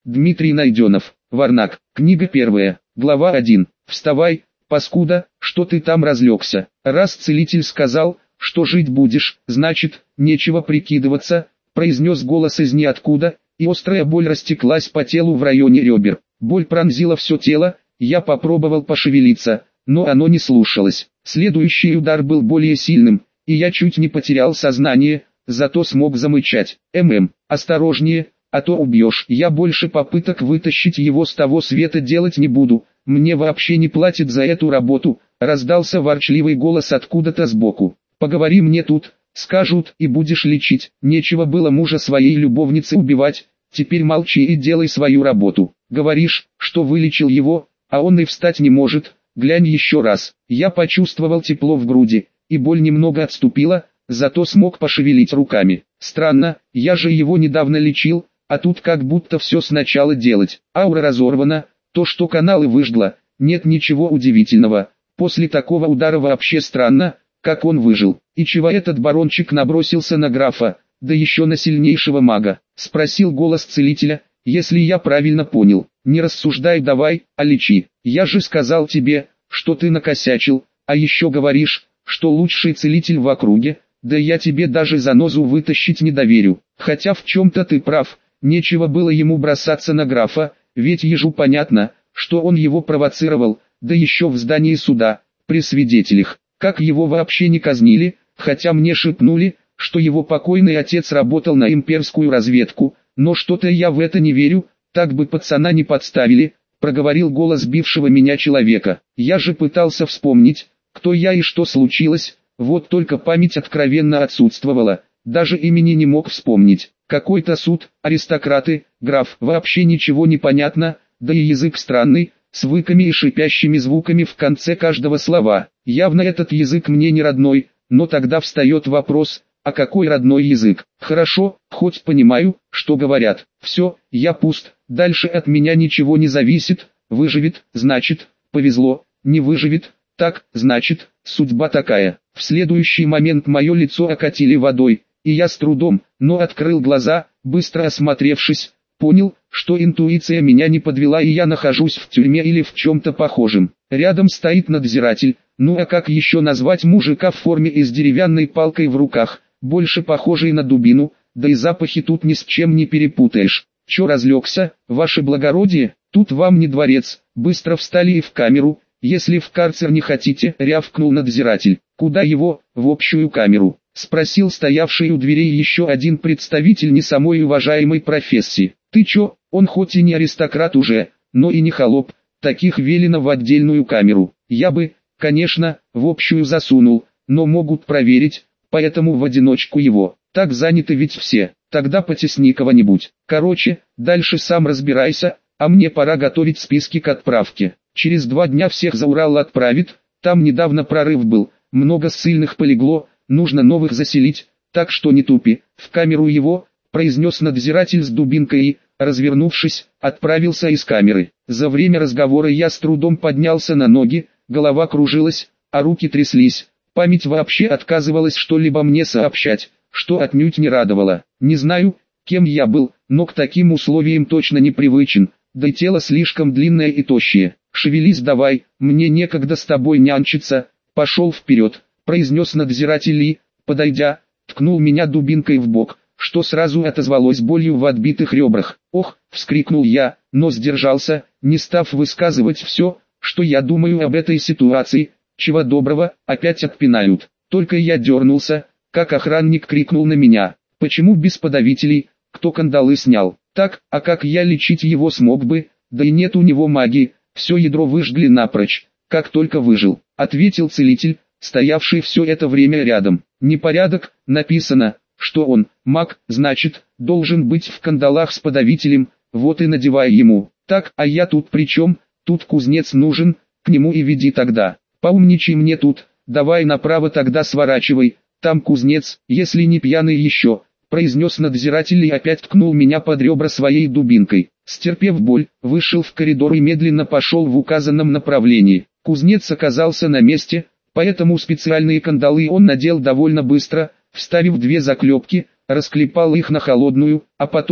Дмитрий Найденов. Варнак. Книга 1. Глава 1. Вставай, паскуда, что ты там разлегся. Раз целитель сказал, что жить будешь, значит, нечего прикидываться, произнес голос из ниоткуда, и острая боль растеклась по телу в районе ребер. Боль пронзила все тело, я попробовал пошевелиться, но оно не слушалось. Следующий удар был более сильным, и я чуть не потерял сознание, зато смог замычать. Осторожнее, а то убьешь. Я больше попыток вытащить его с того света делать не буду, мне вообще не платят за эту работу, раздался ворчливый голос откуда-то сбоку. Поговори мне тут, скажут, и будешь лечить. Нечего было мужа своей любовницы убивать, теперь молчи и делай свою работу. Говоришь, что вылечил его, а он и встать не может, глянь еще раз. Я почувствовал тепло в груди, и боль немного отступила, зато смог пошевелить руками. Странно, я же его недавно лечил, а тут как будто все сначала делать. Аура разорвана, то что каналы выжгло, нет ничего удивительного. После такого удара вообще странно, как он выжил. И чего этот барончик набросился на графа, да еще на сильнейшего мага? Спросил голос целителя, если я правильно понял. Не рассуждай давай, а лечи. Я же сказал тебе, что ты накосячил, а еще говоришь, что лучший целитель в округе, да я тебе даже занозу вытащить не доверю. Хотя в чем-то ты прав, нечего было ему бросаться на графа, ведь ежу понятно, что он его провоцировал, да еще в здании суда, при свидетелях. Как его вообще не казнили, хотя мне шепнули, что его покойный отец работал на имперскую разведку, но что-то я в это не верю, так бы пацана не подставили, проговорил голос бившего меня человека. Я же пытался вспомнить, кто я и что случилось, вот только память откровенно отсутствовала, даже имени не мог вспомнить. Какой-то суд, аристократы, граф, вообще ничего не понятно, да и язык странный, с выками и шипящими звуками в конце каждого слова. Явно этот язык мне не родной, но тогда встает вопрос, а какой родной язык? Хорошо, хоть понимаю, что говорят. Все, я пуст, дальше от меня ничего не зависит, выживет, значит, повезло, не выживет, так, значит, судьба такая. В следующий момент мое лицо окатили водой, и я с трудом, но открыл глаза, быстро осмотревшись, понял, что интуиция меня не подвела и я нахожусь в тюрьме или в чем-то похожем. Рядом стоит надзиратель, ну а как еще назвать мужика в форме и с деревянной палкой в руках, больше похожей на дубину, да и запахи тут ни с чем не перепутаешь. Че разлегся, ваше благородие, тут вам не дворец, быстро встали и в камеру, если в карцер не хотите, рявкнул надзиратель. Куда его, в общую камеру? Спросил стоявший у дверей еще один представитель не самой уважаемой профессии. Ты чё, он хоть и не аристократ уже, но и не холоп, таких велено в отдельную камеру. Я бы, конечно, в общую засунул, но могут проверить, поэтому в одиночку его. Так заняты ведь все, тогда потесни кого-нибудь. Короче, дальше сам разбирайся, а мне пора готовить списки к отправке. Через 2 дня всех за Урал отправит, там недавно прорыв был, много ссыльных полегло, нужно новых заселить, так что не тупи, в камеру его, произнес надзиратель с дубинкой и, развернувшись, отправился из камеры. За время разговора я с трудом поднялся на ноги, голова кружилась, а руки тряслись, память вообще отказывалась что-либо мне сообщать, что отнюдь не радовало. Не знаю, кем я был, но к таким условиям точно не привычен, да и тело слишком длинное и тощее. «Шевелись давай, мне некогда с тобой нянчиться, пошел вперед», произнес надзиратель и, подойдя, ткнул меня дубинкой в бок, что сразу отозвалось болью в отбитых ребрах. «Ох!» — вскрикнул я, но сдержался, не став высказывать все, что я думаю об этой ситуации. Чего доброго, опять отпинают. Только я дернулся, как охранник крикнул на меня. «Почему без подавителей? Кто кандалы снял?» «Так, а как я лечить его смог бы? Да и нет у него магии, все ядро выжгли напрочь, как только выжил», — ответил целитель, стоявший все это время рядом. «Непорядок, написано, что он, маг, значит, должен быть в кандалах с подавителем, вот и надевай ему». «Так, а я тут при чем? Тут кузнец нужен, к нему и веди тогда. Поумничай мне тут, давай направо тогда сворачивай, там кузнец, если не пьяный еще», произнес надзиратель и опять ткнул меня под ребра своей дубинкой. Стерпев боль, вышел в коридор и медленно пошел в указанном направлении. Кузнец оказался на месте, поэтому специальные кандалы он надел довольно быстро, вставив 2 заклепки, расклепал их на холодную, а потом,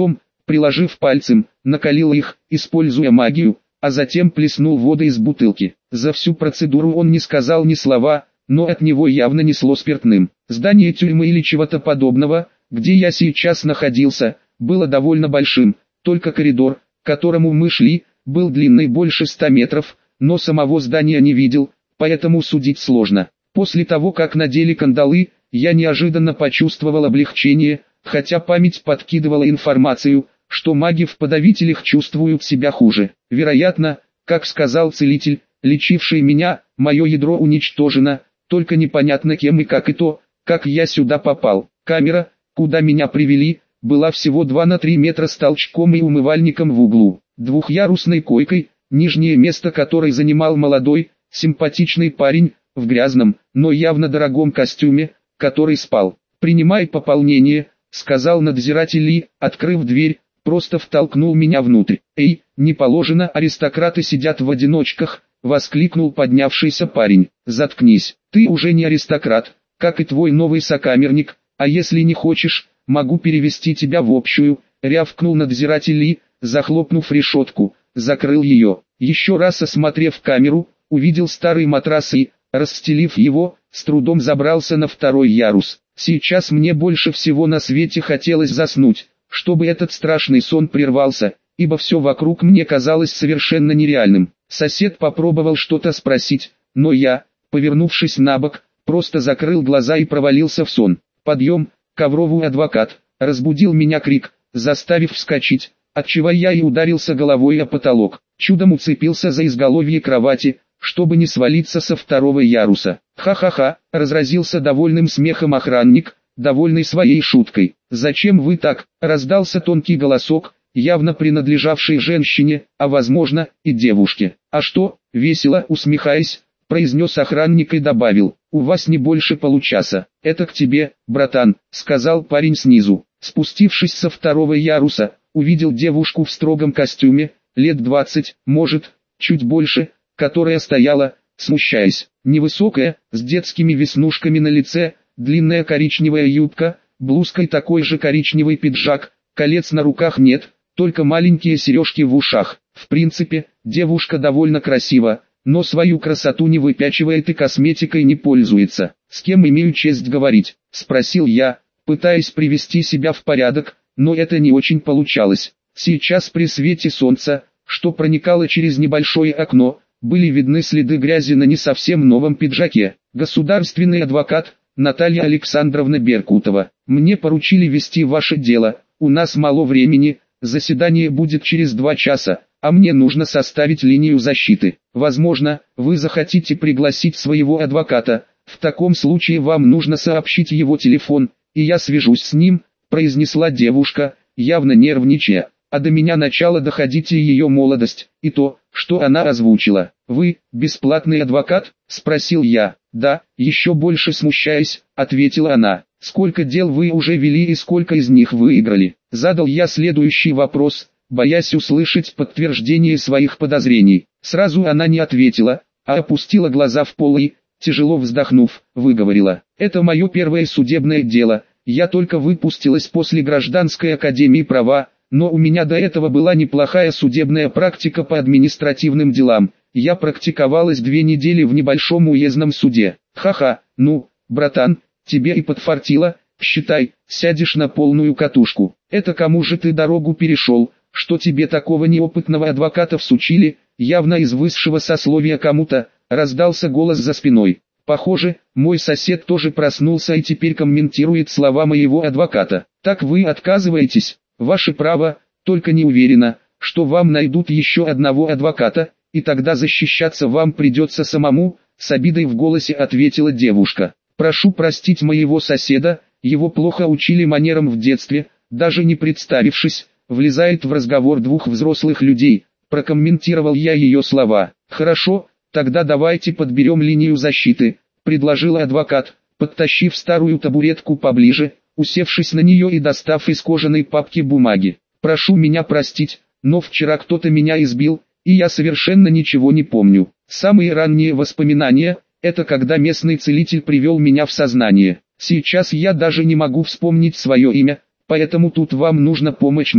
приложив пальцем, накалил их, используя магию, а затем плеснул воды из бутылки. За всю процедуру он не сказал ни слова, но от него явно несло спиртным. Здание тюрьмы или чего-то подобного, где я сейчас находился, было довольно большим, только коридор, к которому мы шли, был длинный больше 100 метров, но самого здания не видел, поэтому судить сложно. После того, как надели кандалы, я неожиданно почувствовал облегчение, хотя память подкидывала информацию, что маги в подавителях чувствуют себя хуже. Вероятно, как сказал целитель, лечивший меня, мое ядро уничтожено, только непонятно кем и как, и то, как я сюда попал. Камера, куда меня привели, была всего 2 на 3 метра с толчком и умывальником в углу, двухъярусной койкой, нижнее место которой занимал молодой, симпатичный парень, в грязном, но явно дорогом костюме, который спал. «Принимай пополнение», — сказал надзиратель Ли, открыв дверь, просто втолкнул меня внутрь. «Эй, не положено, аристократы сидят в одиночках», — воскликнул поднявшийся парень. «Заткнись, ты уже не аристократ, как и твой новый сокамерник, а если не хочешь, могу перевести тебя в общую», — рявкнул надзиратель Ли, захлопнув решетку, закрыл ее. Еще раз осмотрев камеру, увидел старый матрас и, расстелив его, с трудом забрался на 2-й ярус. Сейчас мне больше всего на свете хотелось заснуть, чтобы этот страшный сон прервался, ибо все вокруг мне казалось совершенно нереальным. Сосед попробовал что-то спросить, но я, повернувшись на бок, просто закрыл глаза и провалился в сон. «Подъем, ковровый адвокат!» Разбудил меня крик, заставив вскочить, отчего я и ударился головой о потолок. Чудом уцепился за изголовье кровати, чтобы не свалиться со 2-го яруса. «Ха-ха-ха!» — разразился довольным смехом охранник, довольный своей шуткой. «Зачем вы так?» — раздался тонкий голосок, явно принадлежавший женщине, а возможно, и девушке. «А что?» — весело усмехаясь, произнес охранник и добавил: «У вас не больше получаса». «Это к тебе, братан», — сказал парень снизу. Спустившись со 2-го яруса, увидел девушку в строгом костюме, лет 20, может, чуть больше, которая стояла, смущаясь. Невысокая, с детскими веснушками на лице, длинная коричневая юбка, блузкой такой же коричневый пиджак, колец на руках нет, только маленькие сережки в ушах. В принципе, девушка довольно красива, но свою красоту не выпячивает и косметикой не пользуется. «С кем имею честь говорить?» — спросил я, пытаясь привести себя в порядок, но это не очень получалось. Сейчас при свете солнца, что проникало через небольшое окно, были видны следы грязи на не совсем новом пиджаке. «Государственный адвокат Наталья Александровна Беркутова. Мне поручили вести ваше дело, у нас мало времени, заседание будет через 2 часа, а мне нужно составить линию защиты. Возможно, вы захотите пригласить своего адвоката, в таком случае вам нужно сообщить его телефон, и я свяжусь с ним», — произнесла девушка, явно нервничая. А до меня начало доходить и ее молодость, и то, что она озвучила. «Вы, бесплатный адвокат?» — спросил я. «Да», — еще больше смущаясь, ответила она. «Сколько дел вы уже вели и сколько из них выиграли?» Задал я следующий вопрос, боясь услышать подтверждение своих подозрений. Сразу она не ответила, а опустила глаза в пол и, тяжело вздохнув, выговорила: «Это мое первое судебное дело, я только выпустилась после гражданской академии права, но у меня до этого была неплохая судебная практика по административным делам, я практиковалась 2 недели в небольшом уездном суде». «Ха-ха, ну, братан, тебе и подфартило, считай, сядешь на полную катушку. Это кому же ты дорогу перешел, что тебе такого неопытного адвоката всучили?» Явно из высшего сословия кому-то, раздался голос за спиной. Похоже, мой сосед тоже проснулся и теперь комментирует слова моего адвоката. «Так вы отказываетесь?» «Ваше право, только не уверена, что вам найдут еще одного адвоката, и тогда защищаться вам придется самому», — с обидой в голосе ответила девушка. «Прошу простить моего соседа, его плохо учили манерам в детстве», даже не представившись, влезает в разговор 2 взрослых людей, прокомментировал я ее слова. «Хорошо, тогда давайте подберем линию защиты», — предложил адвокат, подтащив старую табуретку поближе, усевшись на нее и достав из кожаной папки бумаги. «Прошу меня простить, но вчера кто-то меня избил, и я совершенно ничего не помню. Самые ранние воспоминания — это когда местный целитель привел меня в сознание. Сейчас я даже не могу вспомнить свое имя, поэтому тут вам нужна помощь мне».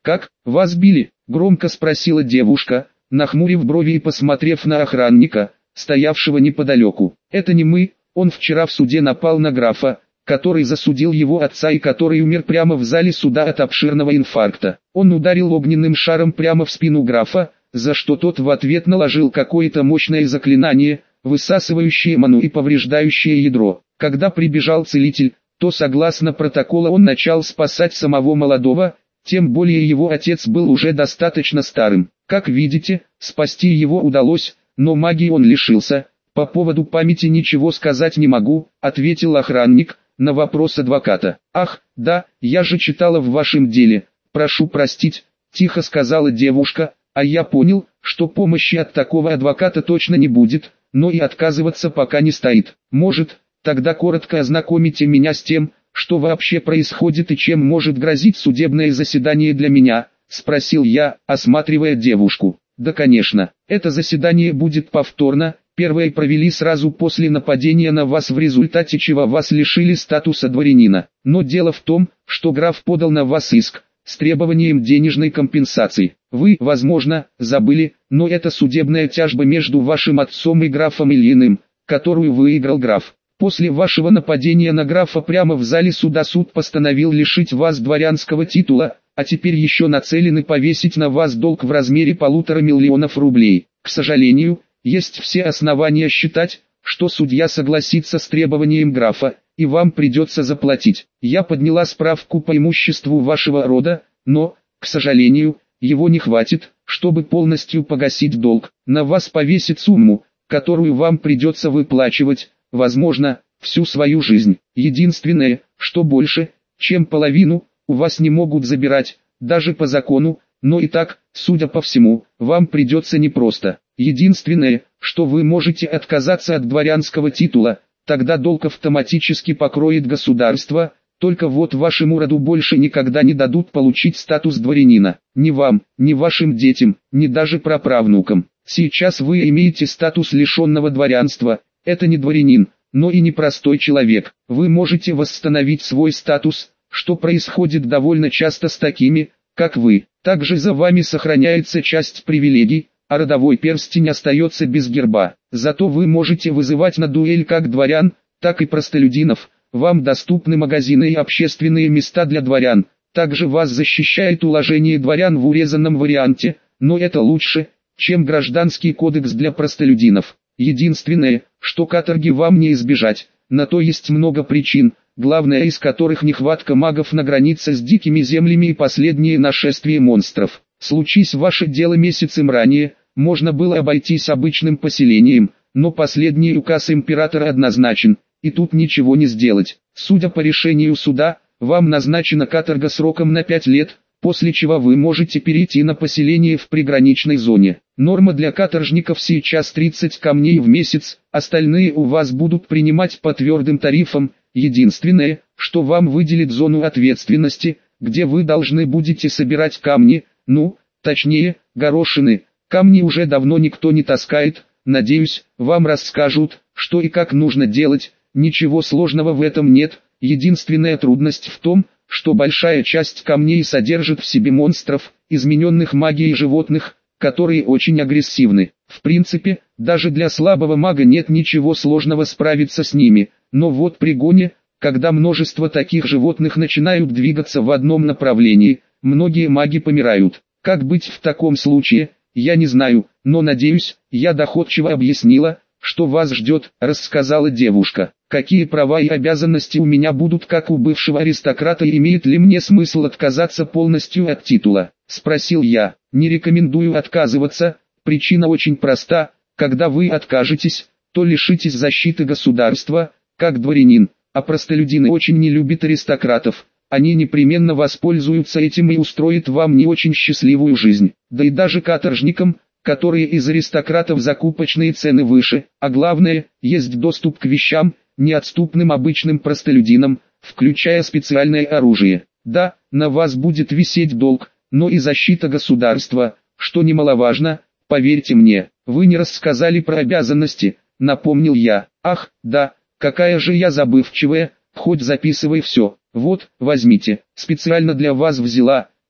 «Как, вас били?» – громко спросила девушка, нахмурив брови и посмотрев на охранника, стоявшего неподалеку. «Это не мы, он вчера в суде напал на графа, который засудил его отца и который умер прямо в зале суда от обширного инфаркта. Он ударил огненным шаром прямо в спину графа, за что тот в ответ наложил какое-то мощное заклинание, высасывающее ману и повреждающее ядро. Когда прибежал целитель, то согласно протоколу он начал спасать самого молодого, тем более его отец был уже достаточно старым. Как видите, спасти его удалось, но магии он лишился. По поводу памяти ничего сказать не могу», — ответил охранник на вопрос адвоката. «Ах, да, я же читала в вашем деле, прошу простить», — тихо сказала девушка, «а я понял, что помощи от такого адвоката точно не будет, но и отказываться пока не стоит. Может, тогда коротко ознакомите меня с тем, что вообще происходит и чем может грозить судебное заседание для меня?» — спросил я, осматривая девушку. «Да, конечно, это заседание будет повторно. Первое провели сразу после нападения на вас, в результате чего вас лишили статуса дворянина. Но дело в том, что граф подал на вас иск с требованием денежной компенсации. Вы, возможно, забыли, но это судебная тяжба между вашим отцом и графом Ильиным, которую выиграл граф. После вашего нападения на графа прямо в зале суда суд постановил лишить вас дворянского титула, а теперь еще нацелены повесить на вас долг в размере 1,5 миллиона рублей. К сожалению, есть все основания считать, что судья согласится с требованием графа, и вам придется заплатить. Я подняла справку по имуществу вашего рода, но, к сожалению, его не хватит, чтобы полностью погасить долг. На вас повесит сумму, которую вам придется выплачивать, возможно, всю свою жизнь. Единственное, что больше, чем половину, у вас не могут забирать, даже по закону, но и так, судя по всему, вам придется непросто. Единственное, что вы можете отказаться от дворянского титула, тогда долг автоматически покроет государство, только вот вашему роду больше никогда не дадут получить статус дворянина. Ни вам, ни вашим детям, ни даже праправнукам. Сейчас вы имеете статус лишенного дворянства, это не дворянин, но и не простой человек. Вы можете восстановить свой статус, что происходит довольно часто с такими, как вы. Также за вами сохраняется часть привилегий, а родовой перстень остается без герба. Зато вы можете вызывать на дуэль как дворян, так и простолюдинов. Вам доступны магазины и общественные места для дворян. Также вас защищает уложение дворян в урезанном варианте, но это лучше, чем гражданский кодекс для простолюдинов. Единственное, что каторги вам не избежать, на то есть много причин, главная из которых нехватка магов на границе с дикими землями и последнее нашествие монстров. Случись ваше дело месяцем ранее, можно было обойтись обычным поселением, но последний указ императора однозначен, и тут ничего не сделать. Судя по решению суда, вам назначена каторга сроком на 5 лет, после чего вы можете перейти на поселение в приграничной зоне. Норма для каторжников сейчас 30 камней в месяц, остальные у вас будут принимать по твердым тарифам. Единственное, что вам выделит зону ответственности, где вы должны будете собирать камни, точнее, горошины. Камни уже давно никто не таскает, надеюсь, вам расскажут, что и как нужно делать, ничего сложного в этом нет, единственная трудность в том, что большая часть камней содержит в себе монстров, измененных магией животных, которые очень агрессивны. В принципе, даже для слабого мага нет ничего сложного справиться с ними, но вот при гоне, когда множество таких животных начинают двигаться в одном направлении, многие маги помирают. Как быть в таком случае, я не знаю, но надеюсь, я доходчиво объяснила, что вас ждет, рассказала девушка. Какие права и обязанности у меня будут как у бывшего аристократа и имеет ли мне смысл отказаться полностью от титула? Спросил я. Не рекомендую отказываться, причина очень проста, когда вы откажетесь, то лишитесь защиты государства, как дворянин, а простолюдины очень не любят аристократов. Они непременно воспользуются этим и устроят вам не очень счастливую жизнь. Да и даже каторжникам, которые из аристократов закупочные цены выше, а главное, есть доступ к вещам, неотступным обычным простолюдинам, включая специальное оружие. Да, на вас будет висеть долг, но и защита государства, что немаловажно, поверьте мне. Вы не рассказали про обязанности, напомнил я. Ах, да, какая же я забывчивая, хоть записывай все. Вот, возьмите, специально для вас взяла,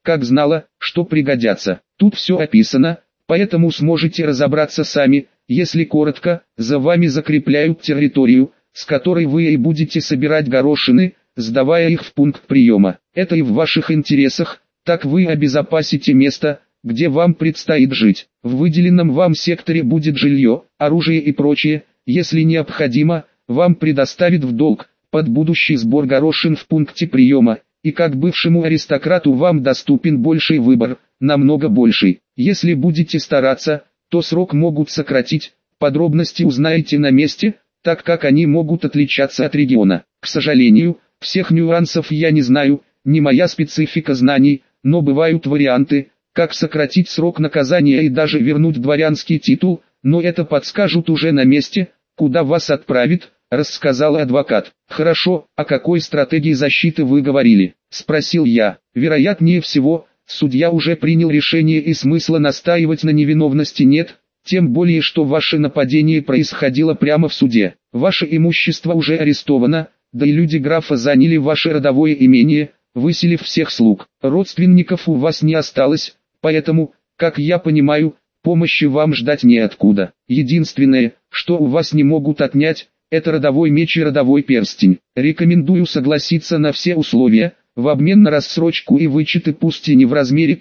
как знала, что пригодятся. Тут все описано, поэтому сможете разобраться сами. Если коротко, за вами закрепляют территорию, с которой вы и будете собирать горошины, сдавая их в пункт приема. Это и в ваших интересах, так вы обезопасите место, где вам предстоит жить. В выделенном вам секторе будет жилье, оружие и прочее. Если необходимо, вам предоставят в долг под будущий сбор горошин в пункте приема. И как бывшему аристократу вам доступен больший выбор, намного больший. Если будете стараться, то срок могут сократить, подробности узнаете на месте, так как они могут отличаться от региона. К сожалению, всех нюансов я не знаю, не моя специфика знаний, но бывают варианты, как сократить срок наказания и даже вернуть дворянский титул, но это подскажут уже на месте, куда вас отправят, рассказал адвокат. «Хорошо, о какой стратегии защиты вы говорили?» – спросил я. «Вероятнее всего, судья уже принял решение и смысла настаивать на невиновности нет, тем более что ваше нападение происходило прямо в суде. Ваше имущество уже арестовано, да и люди графа заняли ваше родовое имение, выселив всех слуг. Родственников у вас не осталось, поэтому, как я понимаю, помощи вам ждать неоткуда. Единственное, что у вас не могут отнять, это родовой меч и родовой перстень. Рекомендую согласиться на все условия, в обмен на рассрочку и вычеты пусть и не в размере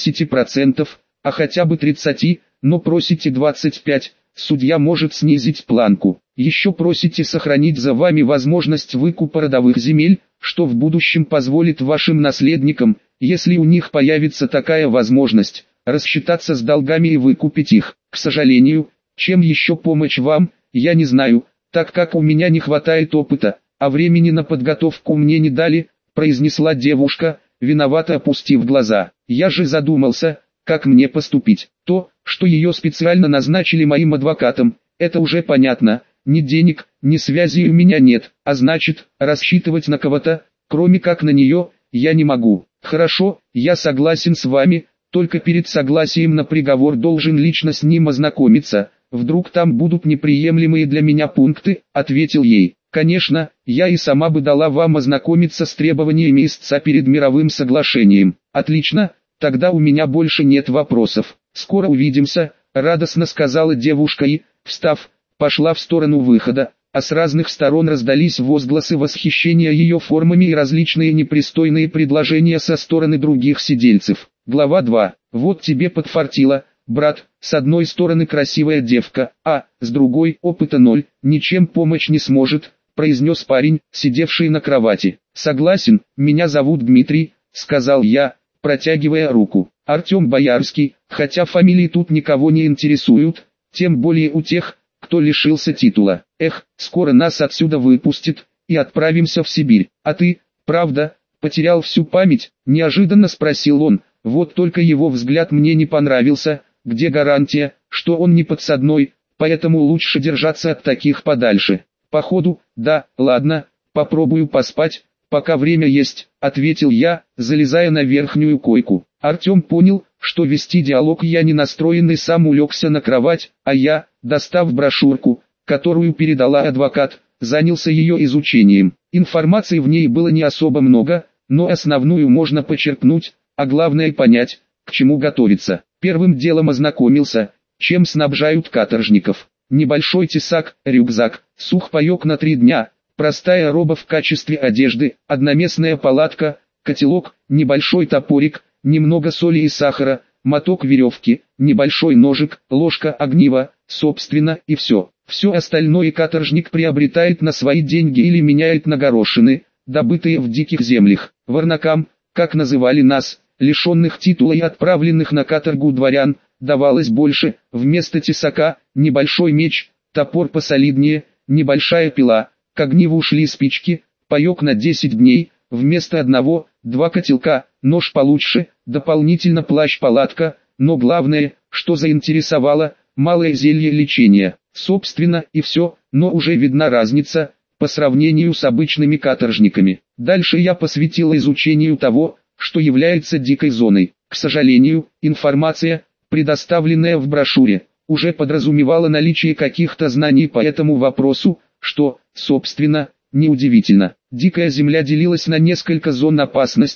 50%, а хотя бы 30%, но просите 25%, судья может снизить планку. Еще просите сохранить за вами возможность выкупа родовых земель, что в будущем позволит вашим наследникам, если у них появится такая возможность, рассчитаться с долгами и выкупить их. К сожалению, чем еще помочь вам, я не знаю, так как у меня не хватает опыта, а времени на подготовку мне не дали, произнесла девушка, виновато опустив глаза. Я же задумался, как мне поступить. То, что ее специально назначили моим адвокатом, это уже понятно. Ни денег, ни связи у меня нет, а значит, рассчитывать на кого-то, кроме как на нее, я не могу. Хорошо, я согласен с вами, только перед согласием на приговор должен лично с ним ознакомиться. Вдруг там будут неприемлемые для меня пункты, ответил ей. Конечно, я и сама бы дала вам ознакомиться с требованиями истца перед мировым соглашением. Отлично, тогда у меня больше нет вопросов. Скоро увидимся, радостно сказала девушка и, встав, пошла в сторону выхода, а с разных сторон раздались возгласы восхищения ее формами и различные непристойные предложения со стороны других сидельцев. Глава 2. Вот тебе подфартило, брат, с одной стороны красивая девка, а, с другой опыта ноль, ничем помочь не сможет, произнес парень, сидевший на кровати. Согласен, меня зовут Дмитрий, сказал я, протягивая руку. Артем Боярский, хотя фамилии тут никого не интересуют, тем более у тех, кто лишился титула. Эх, скоро нас отсюда выпустят, и отправимся в Сибирь. А ты, правда, потерял всю память? Неожиданно спросил он, вот только его взгляд мне не понравился. Где гарантия, что он не подсадной, поэтому лучше держаться от таких подальше. Походу, да, ладно, попробую поспать, пока время есть, ответил я, залезая на верхнюю койку. Артем понял, что вести диалог я не настроен и сам улегся на кровать, а я, достав брошюрку, которую передала адвокат, занялся ее изучением. Информации в ней было не особо много, но основную можно почерпнуть, а главное понять, к чему готовиться. Первым делом ознакомился, чем снабжают каторжников. Небольшой тесак, рюкзак, сухпайок на 3 дня, простая роба в качестве одежды, одноместная палатка, котелок, небольшой топорик, немного соли и сахара, моток веревки, небольшой ножик, ложка огниво, собственно и все. Все остальное каторжник приобретает на свои деньги или меняет на горошины, добытые в диких землях. Варнакам, как называли нас, лишенных титула и отправленных на каторгу дворян, давалось больше, вместо тесака, небольшой меч, топор посолиднее, небольшая пила, к огниву шли спички, паек на 10 дней, вместо одного, 2 котелка, нож получше, дополнительно плащ-палатка, но главное, что заинтересовало, малое зелье лечения. Собственно и все, но уже видна разница, по сравнению с обычными каторжниками. Дальше я посвятил изучению того, что является дикой зоной. К сожалению, информация, предоставленная в брошюре, уже подразумевала наличие каких-то знаний по этому вопросу, что, собственно, неудивительно. Дикая земля делилась на несколько зон опасности,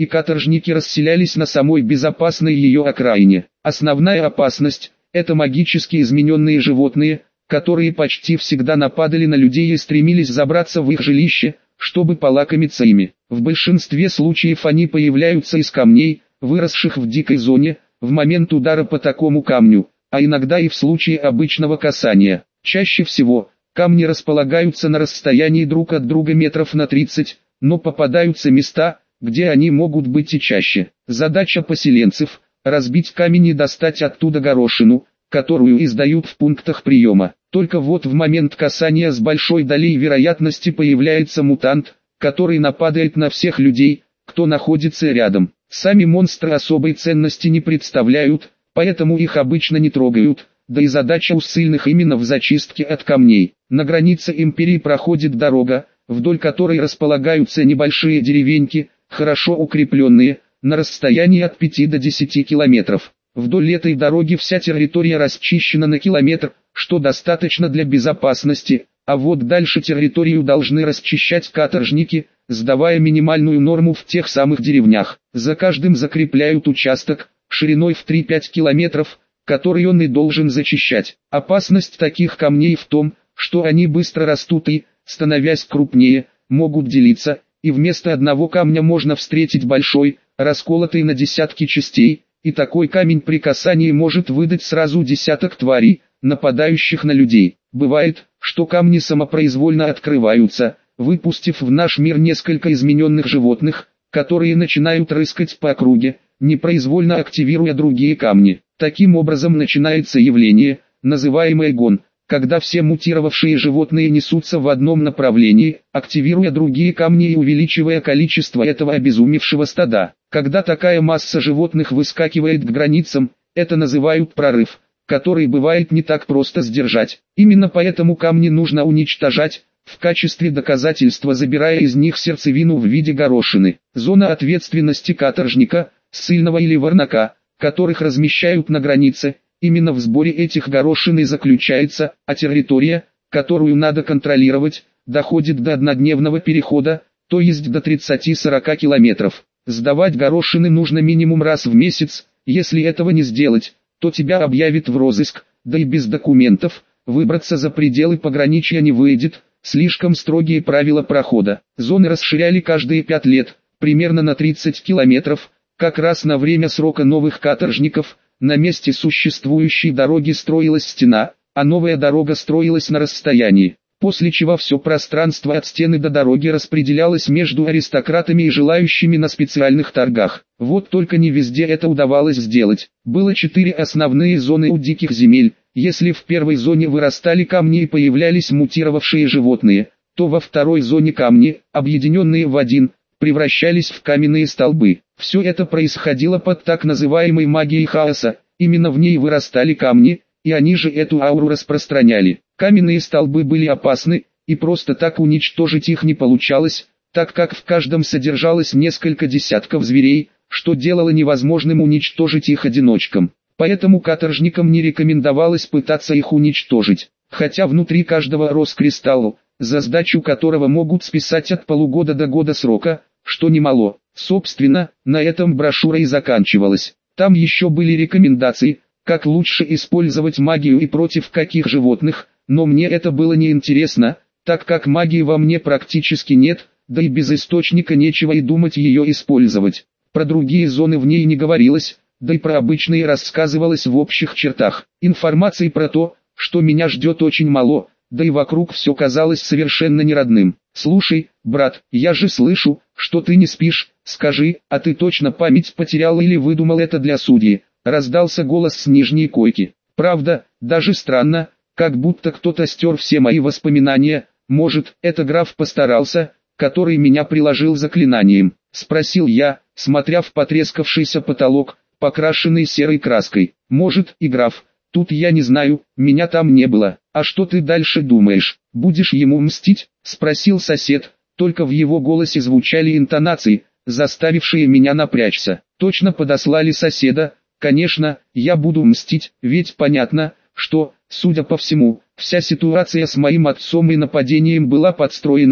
и каторжники расселялись на самой безопасной ее окраине. Основная опасность – это магически измененные животные, которые почти всегда нападали на людей и стремились забраться в их жилище, чтобы полакомиться ими. В большинстве случаев они появляются из камней, выросших в дикой зоне, в момент удара по такому камню, а иногда и в случае обычного касания. Чаще всего, камни располагаются на расстоянии друг от друга метров на 30, но попадаются места, где они могут быть и чаще. Задача поселенцев – разбить камень и достать оттуда горошину, которую издают в пунктах приема. Только вот в момент касания с большой долей вероятности появляется мутант, который нападает на всех людей, кто находится рядом. Сами монстры особой ценности не представляют, поэтому их обычно не трогают, да и задача у ссыльных именно в зачистке от камней. На границе империи проходит дорога, вдоль которой располагаются небольшие деревеньки, хорошо укрепленные, на расстоянии от 5 до 10 километров. Вдоль этой дороги вся территория расчищена на километр, что достаточно для безопасности, а вот дальше территорию должны расчищать каторжники, сдавая минимальную норму в тех самых деревнях. За каждым закрепляют участок, шириной в 3-5 километров, который он и должен зачищать. Опасность таких камней в том, что они быстро растут и, становясь крупнее, могут делиться, и вместо одного камня можно встретить большой, расколотый на десятки частей, и такой камень при касании может выдать сразу десяток тварей, нападающих на людей. Бывает, что камни самопроизвольно открываются, выпустив в наш мир несколько измененных животных, которые начинают рыскать по округе, непроизвольно активируя другие камни. Таким образом начинается явление, называемое гон, когда все мутировавшие животные несутся в одном направлении, активируя другие камни и увеличивая количество этого обезумевшего стада. Когда такая масса животных выскакивает к границам, это называют прорыв, который бывает не так просто сдержать. Именно поэтому камни нужно уничтожать, в качестве доказательства забирая из них сердцевину в виде горошины. Зона ответственности каторжника, ссыльного или варнака, которых размещают на границе, именно в сборе этих горошин и заключается, а территория, которую надо контролировать, доходит до однодневного перехода, то есть до 30-40 километров. Сдавать горошины нужно минимум раз в месяц, если этого не сделать, то тебя объявят в розыск, да и без документов, выбраться за пределы пограничья не выйдет, слишком строгие правила прохода. Зоны расширяли каждые 5 лет, примерно на 30 километров, как раз на время срока новых каторжников. На месте существующей дороги строилась стена, а новая дорога строилась на расстоянии, после чего все пространство от стены до дороги распределялось между аристократами и желающими на специальных торгах. Вот только не везде это удавалось сделать. Было 4 основные зоны у диких земель. Если в первой зоне вырастали камни и появлялись мутировавшие животные, то во второй зоне камни, объединенные в один, превращались в каменные столбы. Все это происходило под так называемой магией хаоса, именно в ней вырастали камни, и они же эту ауру распространяли. Каменные столбы были опасны, и просто так уничтожить их не получалось, так как в каждом содержалось несколько десятков зверей, что делало невозможным уничтожить их одиночкам. Поэтому каторжникам не рекомендовалось пытаться их уничтожить, хотя внутри каждого рос кристалл, за сдачу которого могут списать от полугода до года срока, что немало. Собственно, на этом брошюра и заканчивалась. Там еще были рекомендации, как лучше использовать магию и против каких животных, но мне это было неинтересно, так как магии во мне практически нет, да и без источника нечего и думать ее использовать. Про другие зоны в ней не говорилось, да и про обычные рассказывалось в общих чертах. Информации про то, что меня ждет, очень мало, да и вокруг все казалось совершенно неродным. «Слушай, брат, я же слышу, что ты не спишь, скажи, а ты точно память потерял или выдумал это для судьи?» Раздался голос с нижней койки. Правда, даже странно, как будто кто-то стер все мои воспоминания. Может, это граф постарался, который меня приложил заклинанием? Спросил я, смотря в потрескавшийся потолок, покрашенный серой краской. Может, и граф. Тут я не знаю, меня там не было. А что ты дальше думаешь? Будешь ему мстить? Спросил сосед, только в его голосе звучали интонации, заставившие меня напрячься. Точно подослали соседа. Конечно, я буду мстить, ведь понятно, что, судя по всему, вся ситуация с моим отцом и нападением была подстроена им,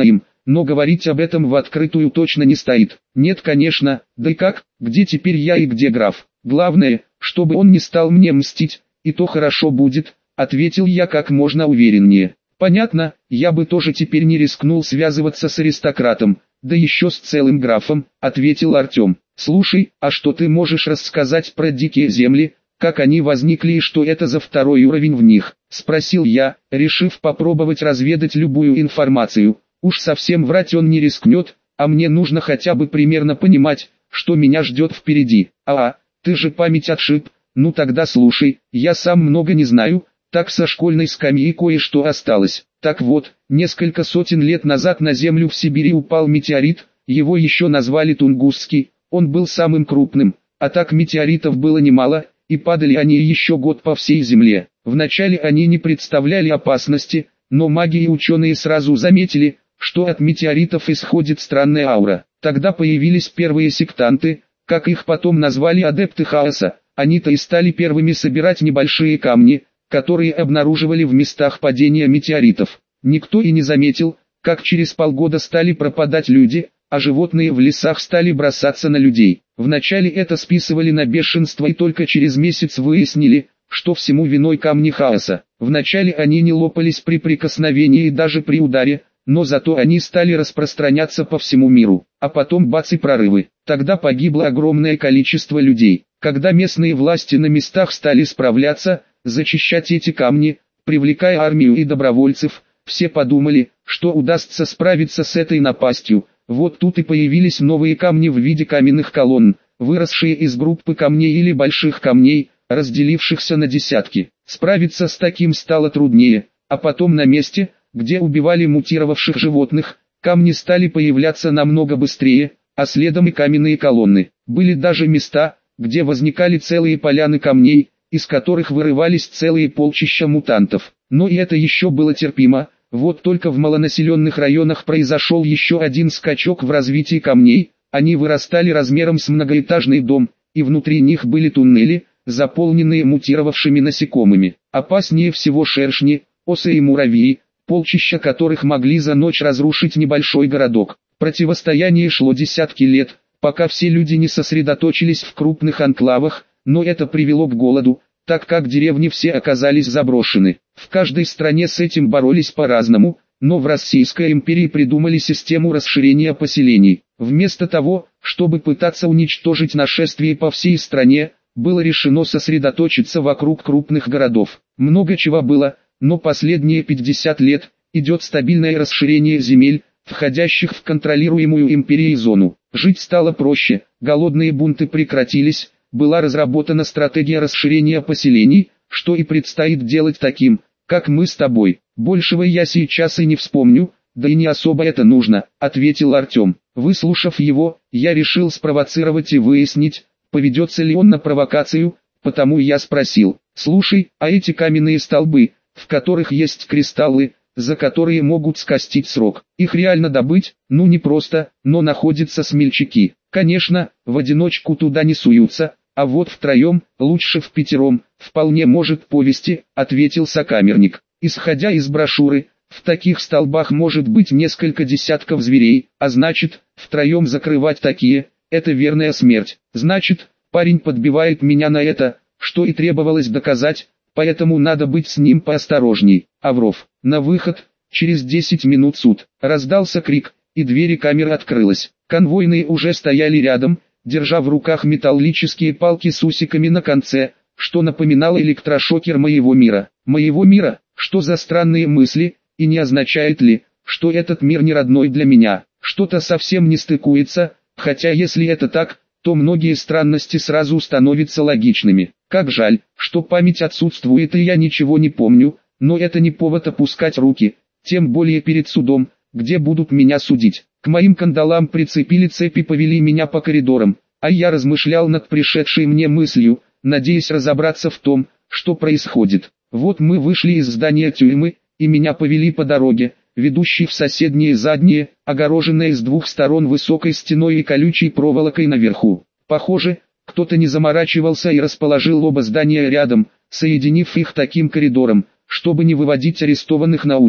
но говорить об этом в открытую точно не стоит. Нет, конечно, да и как, где теперь я и где граф? Главное, чтобы он не стал мне мстить, и то хорошо будет, ответил я как можно увереннее. Понятно, я бы тоже теперь не рискнул связываться с аристократом, да еще с целым графом, ответил Артем. Слушай, а что ты можешь рассказать про дикие земли, как они возникли и что это за второй уровень в них? Спросил я, решив попробовать разведать любую информацию. Уж совсем врать он не рискнет, а мне нужно хотя бы примерно понимать, что меня ждет впереди. Ты же память отшиб, ну тогда слушай, я сам много не знаю, так со школьной скамьи кое-что осталось. Так вот, несколько сотен лет назад на Землю в Сибири упал метеорит, его еще назвали Тунгусский, он был самым крупным, а так метеоритов было немало, и падали они еще год по всей Земле. Вначале они не представляли опасности, но маги и ученые сразу заметили, что от метеоритов исходит странная аура. Тогда появились первые сектанты, как их потом назвали адепты хаоса, они-то и стали первыми собирать небольшие камни, которые обнаруживали в местах падения метеоритов. Никто и не заметил, как через полгода стали пропадать люди, а животные в лесах стали бросаться на людей. Вначале это списывали на бешенство и только через месяц выяснили, что всему виной камни хаоса. Вначале они не лопались при прикосновении и даже при ударе, но зато они стали распространяться по всему миру. А потом бац и прорывы. Тогда погибло огромное количество людей. Когда местные власти на местах стали справляться, зачищать эти камни, привлекая армию и добровольцев, все подумали, что удастся справиться с этой напастью. Вот тут и появились новые камни в виде каменных колонн, выросшие из группы камней или больших камней, разделившихся на десятки. Справиться с таким стало труднее, а потом на месте, где убивали мутировавших животных, камни стали появляться намного быстрее, а следом и каменные колонны. Были даже места, где возникали целые поляны камней, из которых вырывались целые полчища мутантов. Но и это еще было терпимо. Вот только в малонаселенных районах произошел еще один скачок в развитии камней, они вырастали размером с многоэтажный дом, и внутри них были туннели, заполненные мутировавшими насекомыми. Опаснее всего шершни, осы и муравьи, полчища которых могли за ночь разрушить небольшой городок. Противостояние шло десятки лет, пока все люди не сосредоточились в крупных анклавах, но это привело к голоду, так как деревни все оказались заброшены. В каждой стране с этим боролись по-разному, но в Российской империи придумали систему расширения поселений. Вместо того, чтобы пытаться уничтожить нашествие по всей стране, было решено сосредоточиться вокруг крупных городов. Много чего было, но последние 50 лет идет стабильное расширение земель, входящих в контролируемую империей зону. Жить стало проще, голодные бунты прекратились, была разработана стратегия расширения поселений, что и предстоит делать таким, как мы с тобой. Большего я сейчас и не вспомню, да и не особо это нужно, ответил Артем. Выслушав его, я решил спровоцировать и выяснить, поведется ли он на провокацию, потому я спросил: слушай, а эти каменные столбы, в которых есть кристаллы, за которые могут скостить срок, их реально добыть? Ну не просто, но находятся смельчаки. Конечно, в одиночку туда не суются, а вот втроем, лучше впятером, вполне может повести, ответил сокамерник. Исходя из брошюры, в таких столбах может быть несколько десятков зверей, а значит, втроем закрывать такие, это верная смерть. Значит, парень подбивает меня на это, что и требовалось доказать, поэтому надо быть с ним поосторожней. Авров, на выход, через 10 минут суд. Раздался крик, и двери камеры открылась. Конвойные уже стояли рядом, держа в руках металлические палки с усиками на конце, что напоминало электрошокер моего мира. Моего мира? Что за странные мысли, и не означает ли, что этот мир не родной для меня? Что-то совсем не стыкуется, хотя если это так, то многие странности сразу становятся логичными. Как жаль, что память отсутствует и я ничего не помню, но это не повод опускать руки, тем более перед судом, где будут меня судить. К моим кандалам прицепили цепи и повели меня по коридорам, а я размышлял над пришедшей мне мыслью, надеясь разобраться в том, что происходит. Вот мы вышли из здания тюрьмы, и меня повели по дороге, ведущей в соседние задние, огороженные с двух сторон высокой стеной и колючей проволокой наверху. Похоже, кто-то не заморачивался и расположил оба здания рядом, соединив их таким коридором, чтобы не выводить арестованных на улицу.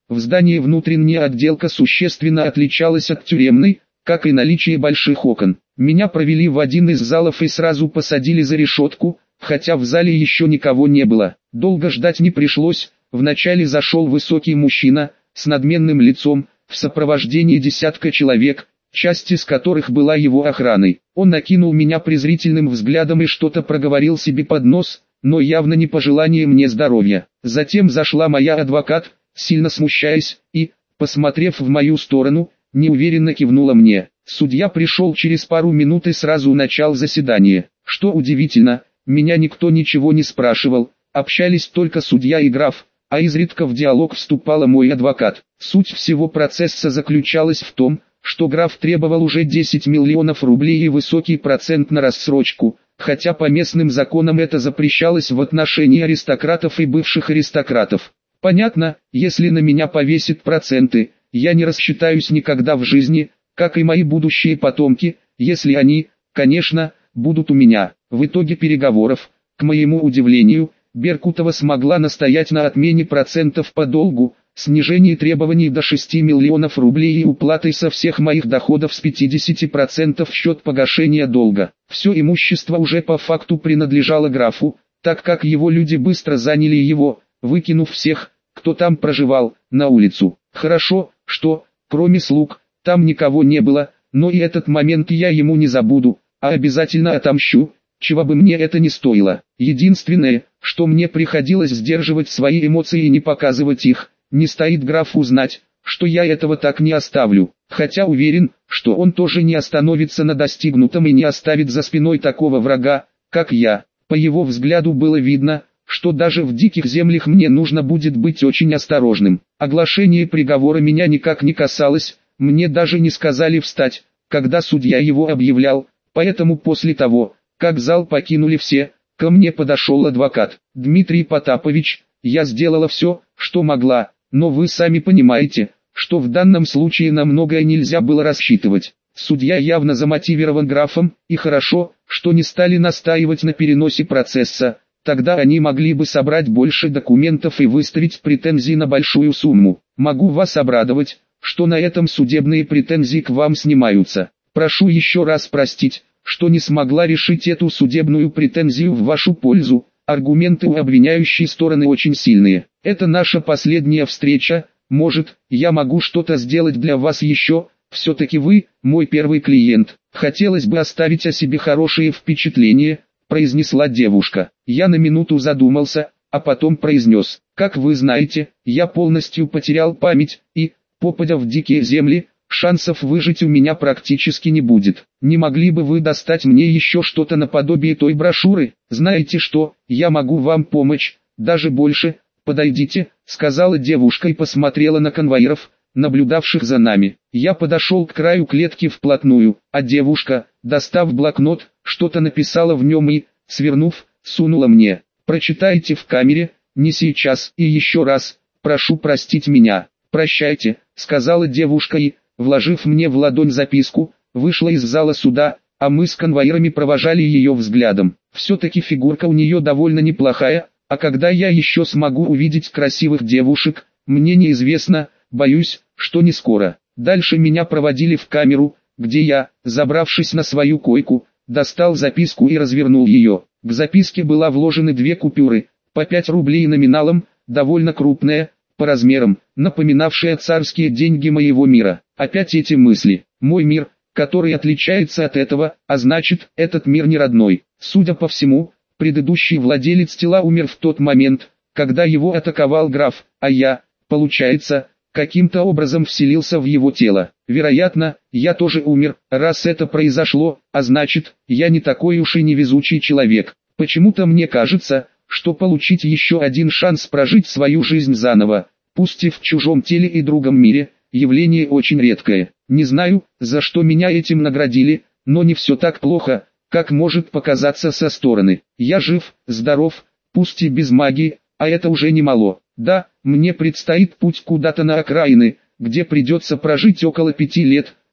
В здании внутренняя отделка существенно отличалась от тюремной, как и наличие больших окон. Меня провели в один из залов и сразу посадили за решетку, хотя в зале еще никого не было. Долго ждать не пришлось, вначале зашел высокий мужчина, с надменным лицом, в сопровождении десятка человек, часть из которых была его охраной. Он накинул меня презрительным взглядом и что-то проговорил себе под нос, но явно не пожелание мне здоровья. Затем зашла моя адвокат, сильно смущаясь, и, посмотрев в мою сторону, неуверенно кивнула мне. Судья пришел через пару минут и сразу начал заседание. Что удивительно, меня никто ничего не спрашивал, общались только судья и граф, а изредка в диалог вступала мой адвокат. Суть всего процесса заключалась в том, что граф требовал уже 10 миллионов рублей и высокий процент на рассрочку, хотя по местным законам это запрещалось в отношении аристократов и бывших аристократов. Понятно, если на меня повесят проценты, я не рассчитаюсь никогда в жизни, как и мои будущие потомки, если они, конечно, будут у меня. В итоге переговоров, к моему удивлению, Беркутова смогла настоять на отмене процентов по долгу, снижении требований до 6 миллионов рублей и уплатой со всех моих доходов с 50% в счет погашения долга. Все имущество уже по факту принадлежало графу, так как его люди быстро заняли его, выкинув всех, кто там проживал, на улицу. Хорошо, что, кроме слуг, там никого не было, но и этот момент я ему не забуду, а обязательно отомщу, чего бы мне это ни стоило. Единственное, что мне приходилось сдерживать свои эмоции и не показывать их, не стоит графу знать, что я этого так не оставлю, хотя уверен, что он тоже не остановится на достигнутом и не оставит за спиной такого врага, как я. По его взгляду было видно, что даже в диких землях мне нужно будет быть очень осторожным. Оглашение приговора меня никак не касалось, мне даже не сказали встать, когда судья его объявлял, поэтому после того, как зал покинули все, ко мне подошел адвокат. «Дмитрий Потапович, я сделала все, что могла, но вы сами понимаете, что в данном случае на многое нельзя было рассчитывать». Судья явно замотивирован графом, и хорошо, что не стали настаивать на переносе процесса, тогда они могли бы собрать больше документов и выставить претензии на большую сумму. Могу вас обрадовать, что на этом судебные претензии к вам снимаются. Прошу еще раз простить, что не смогла решить эту судебную претензию в вашу пользу. Аргументы у обвиняющей стороны очень сильные. Это наша последняя встреча, может, я могу что-то сделать для вас еще, все-таки вы, мой первый клиент. Хотелось бы оставить о себе хорошее впечатление, произнесла девушка. Я на минуту задумался, а потом произнес: как вы знаете, я полностью потерял память, и, попадя в дикие земли, шансов выжить у меня практически не будет. Не могли бы вы достать мне еще что-то наподобие той брошюры? Знаете что, я могу вам помочь, даже больше. Подойдите, сказала девушка и посмотрела на конвоиров, наблюдавших за нами. Я подошел к краю клетки вплотную, а девушка, достав блокнот, что-то написала в нем и, свернув, сунула мне. Прочитайте в камере, не сейчас. И еще раз, прошу простить меня. Прощайте, сказала девушка и, вложив мне в ладонь записку, вышла из зала суда, а мы с конвоирами провожали ее взглядом. Все-таки фигурка у нее довольно неплохая, а когда я еще смогу увидеть красивых девушек, мне неизвестно, боюсь, что не скоро. Дальше меня проводили в камеру, где я, забравшись на свою койку, достал записку и развернул ее. К записке была вложены 2 купюры, по 5 рублей номиналом, довольно крупная, по размерам, напоминавшая царские деньги моего мира. Опять эти мысли. Мой мир, который отличается от этого, а значит, этот мир не родной. Судя по всему, предыдущий владелец тела умер в тот момент, когда его атаковал граф, а я, получается, каким-то образом вселился в его тело. Вероятно, я тоже умер, раз это произошло, а значит, я не такой уж и невезучий человек. Почему-то мне кажется, что получить еще один шанс прожить свою жизнь заново, пусть и в чужом теле и другом мире, явление очень редкое. Не знаю, за что меня этим наградили, но не все так плохо, как может показаться со стороны. Я жив, здоров, пусть и без магии, а это уже немало. Да, мне предстоит путь куда-то на окраины, где придется прожить около 5 лет,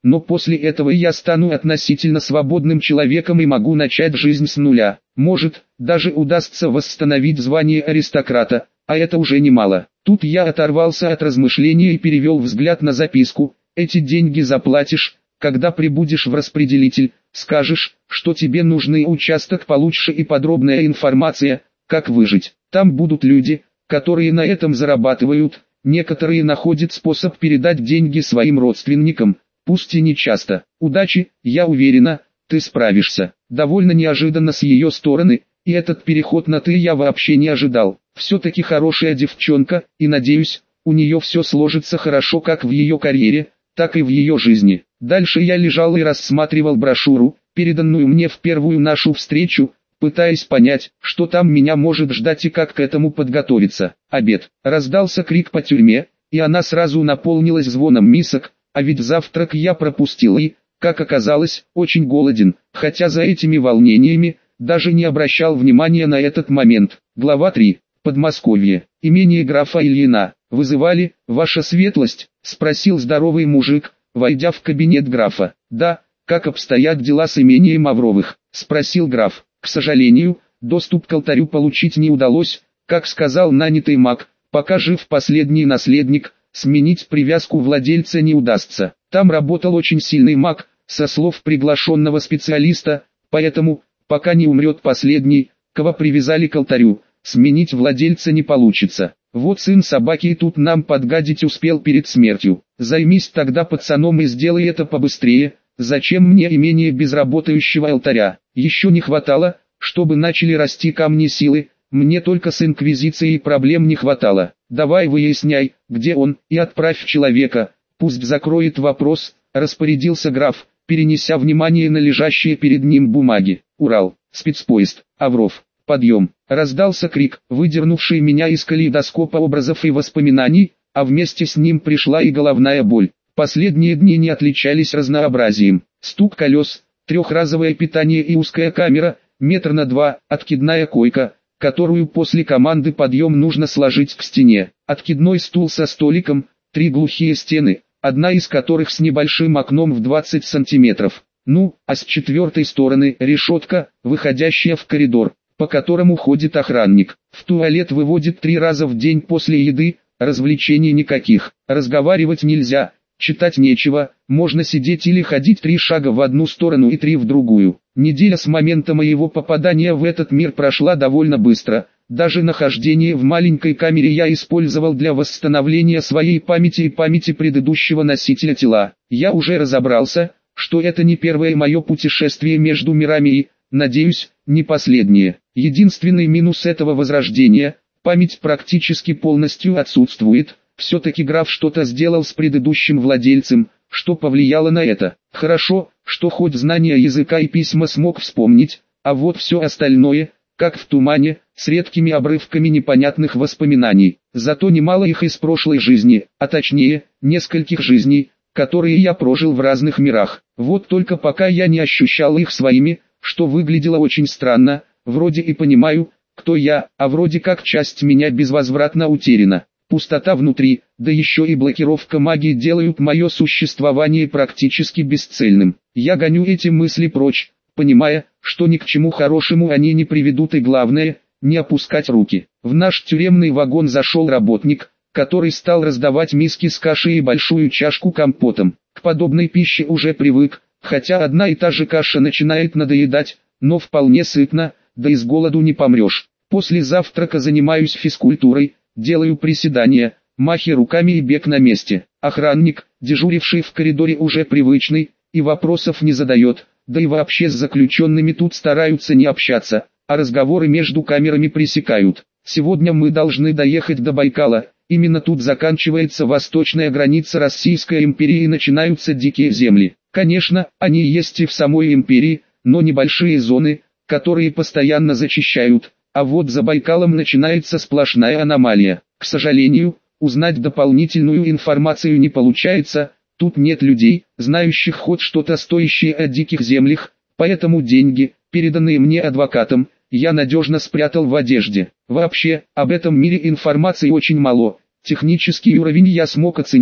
но после этого я стану относительно свободным человеком и могу начать жизнь с нуля. Может, даже удастся восстановить звание аристократа, а это уже немало. Тут я оторвался от размышления и перевел взгляд на записку. Эти деньги заплатишь, когда прибудешь в распределитель, скажешь, что тебе нужный участок получше и подробная информация, как выжить. Там будут люди, которые на этом зарабатывают, некоторые находят способ передать деньги своим родственникам, пусть и не часто. Удачи, я уверена, ты справишься. Довольно неожиданно с ее стороны, и этот переход на «ты» я вообще не ожидал. Все-таки хорошая девчонка, и надеюсь, у нее все сложится хорошо как в ее карьере, так и в ее жизни. Дальше я лежал и рассматривал брошюру, переданную мне в первую нашу встречу, пытаясь понять, что там меня может ждать и как к этому подготовиться. Обед. Раздался крик по тюрьме, и она сразу наполнилась звоном мисок, а ведь завтрак я пропустил и, как оказалось, очень голоден, хотя за этими волнениями даже не обращал внимания на этот момент. Глава 3. Подмосковье. Имение графа Ильина. «Вызывали, ваша светлость?» — спросил здоровый мужик, войдя в кабинет графа. «Да, как обстоят дела с имением Авровых?» — спросил граф. «К сожалению, доступ к алтарю получить не удалось, как сказал нанятый маг, пока жив последний наследник, сменить привязку владельца не удастся. Там работал очень сильный маг, со слов приглашенного специалиста, поэтому, пока не умрет последний, кого привязали к алтарю, сменить владельца не получится. Вот сын собаки и тут нам подгадить успел перед смертью. Займись тогда пацаном и сделай это побыстрее. Зачем мне имение без работающего алтаря? Еще не хватало, чтобы начали расти камни силы, мне только с инквизицией проблем не хватало. Давай выясняй, где он, и отправь человека, пусть закроет вопрос», — распорядился граф, перенеся внимание на лежащие перед ним бумаги. «Урал, спецпоезд, Авров, подъем!» Раздался крик, выдернувший меня из калейдоскопа образов и воспоминаний, а вместе с ним пришла и головная боль. Последние дни не отличались разнообразием. Стук колес, трехразовое питание и узкая камера, 2 метра, откидная койка, которую после команды «подъем» нужно сложить к стене. Откидной стул со столиком, 3 глухие стены, одна из которых с небольшим окном в 20 сантиметров. Ну, а с 4-й стороны решетка, выходящая в коридор, по которому ходит охранник. В туалет выводит 3 раза в день после еды, развлечений никаких. Разговаривать нельзя, читать нечего, можно сидеть или ходить 3 шага в одну сторону и 3 в другую. Неделя с момента моего попадания в этот мир прошла довольно быстро. Даже нахождение в маленькой камере я использовал для восстановления своей памяти и памяти предыдущего носителя тела. Я уже разобрался, что это не первое мое путешествие между мирами и, надеюсь, не последнее. Единственный минус этого возрождения – память практически полностью отсутствует. Все-таки граф что-то сделал с предыдущим владельцем, что повлияло на это. Хорошо, что хоть знания языка и письма смог вспомнить, а вот все остальное, как в тумане, с редкими обрывками непонятных воспоминаний. Зато немало их из прошлой жизни, а точнее, нескольких жизней, которые я прожил в разных мирах. Вот только пока я не ощущал их своими, что выглядело очень странно, вроде и понимаю, кто я, а вроде как часть меня безвозвратно утеряна. Пустота внутри, да еще и блокировка магии делают мое существование практически бесцельным. Я гоню эти мысли прочь, понимая, что ни к чему хорошему они не приведут и главное, не опускать руки. В наш тюремный вагон зашел работник, который стал раздавать миски с кашей и большую чашку компотом. К подобной пище уже привык, хотя одна и та же каша начинает надоедать, но вполне сытно, да и с голоду не помрешь. После завтрака занимаюсь физкультурой, делаю приседания, махи руками и бег на месте. Охранник, дежуривший в коридоре уже привычный, и вопросов не задает, да и вообще с заключенными тут стараются не общаться, а разговоры между камерами пресекают. Сегодня мы должны доехать до Байкала, именно тут заканчивается восточная граница Российской империи и начинаются дикие земли. Конечно, они есть и в самой империи, но небольшие зоны, которые постоянно зачищают. А вот за Байкалом начинается сплошная аномалия. К сожалению, узнать дополнительную информацию не получается, тут нет людей, знающих хоть что-то стоящее о диких землях, поэтому деньги, переданные мне адвокатом, я надежно спрятал в одежде. Вообще, об этом мире информации очень мало, технический уровень я смог оценить,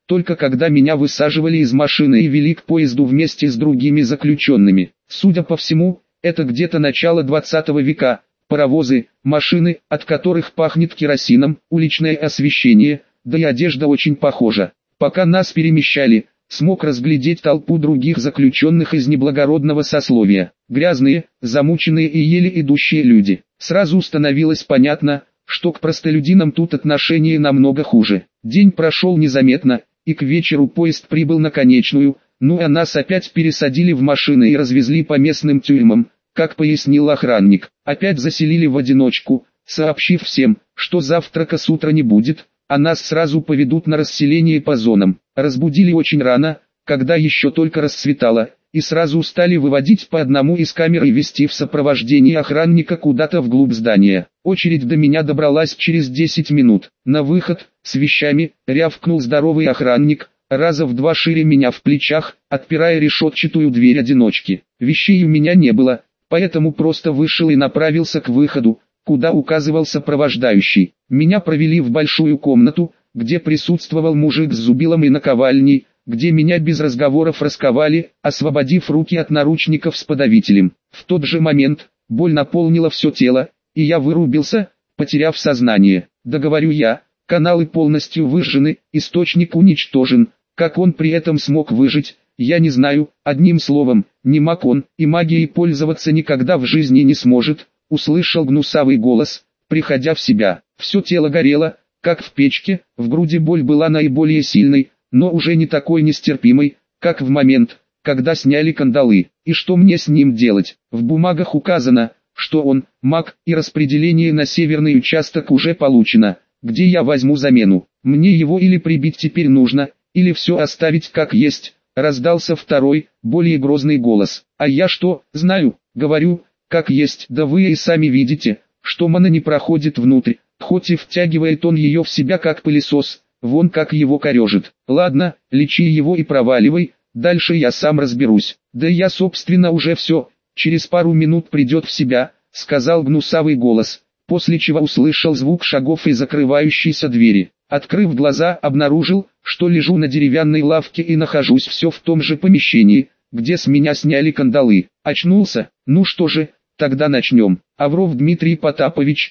только когда меня высаживали из машины и вели к поезду вместе с другими заключенными. Судя по всему, это где-то начало 20 века, паровозы, машины, от которых пахнет керосином, уличное освещение, да и одежда очень похожа. Пока нас перемещали, смог разглядеть толпу других заключенных из неблагородного сословия. Грязные, замученные и еле идущие люди. Сразу становилось понятно, что к простолюдинам тут отношение намного хуже. День прошел незаметно, и к вечеру поезд прибыл на конечную, а нас опять пересадили в машины и развезли по местным тюрьмам, как пояснил охранник. Опять заселили в одиночку, сообщив всем, что завтрака с утра не будет, а нас сразу поведут на расселение по зонам. Разбудили очень рано, когда еще только рассветало, и сразу стали выводить по одному из камер и вести в сопровождении охранника куда-то вглубь здания. Очередь до меня добралась через 10 минут. На выход, с вещами, рявкнул здоровый охранник, раза в 2 шире меня в плечах, отпирая решетчатую дверь одиночки. Вещей у меня не было, поэтому просто вышел и направился к выходу, куда указывал сопровождающий. Меня провели в большую комнату, где присутствовал мужик с зубилом и наковальней, где меня без разговоров расковали, освободив руки от наручников с подавителем. В тот же момент, боль наполнила все тело, и я вырубился, потеряв сознание. Да говорю я, каналы полностью выжжены, источник уничтожен. Как он при этом смог выжить, я не знаю. Одним словом, не маг он, и магией пользоваться никогда в жизни не сможет. Услышал гнусавый голос, приходя в себя. Все тело горело, как в печке, в груди боль была наиболее сильной, но уже не такой нестерпимой, как в момент, когда сняли кандалы. И что мне с ним делать? В бумагах указано, что он маг, и распределение на северный участок уже получено. Где я возьму замену? Мне его или прибить теперь нужно, или все оставить как есть. Раздался второй, более грозный голос. А я что, знаю, говорю, как есть. Да вы и сами видите, что мана не проходит внутрь, хоть и втягивает он ее в себя как пылесос, вон как его корежит. Ладно, лечи его и проваливай, дальше я сам разберусь. Да я собственно уже все, через пару минут придет в себя, сказал гнусавый голос, после чего услышал звук шагов и закрывающейся двери. Открыв глаза, обнаружил, что лежу на деревянной лавке и нахожусь все в том же помещении, где с меня сняли кандалы. Очнулся? Ну что же, тогда начнем. Авров Дмитрий Потапович,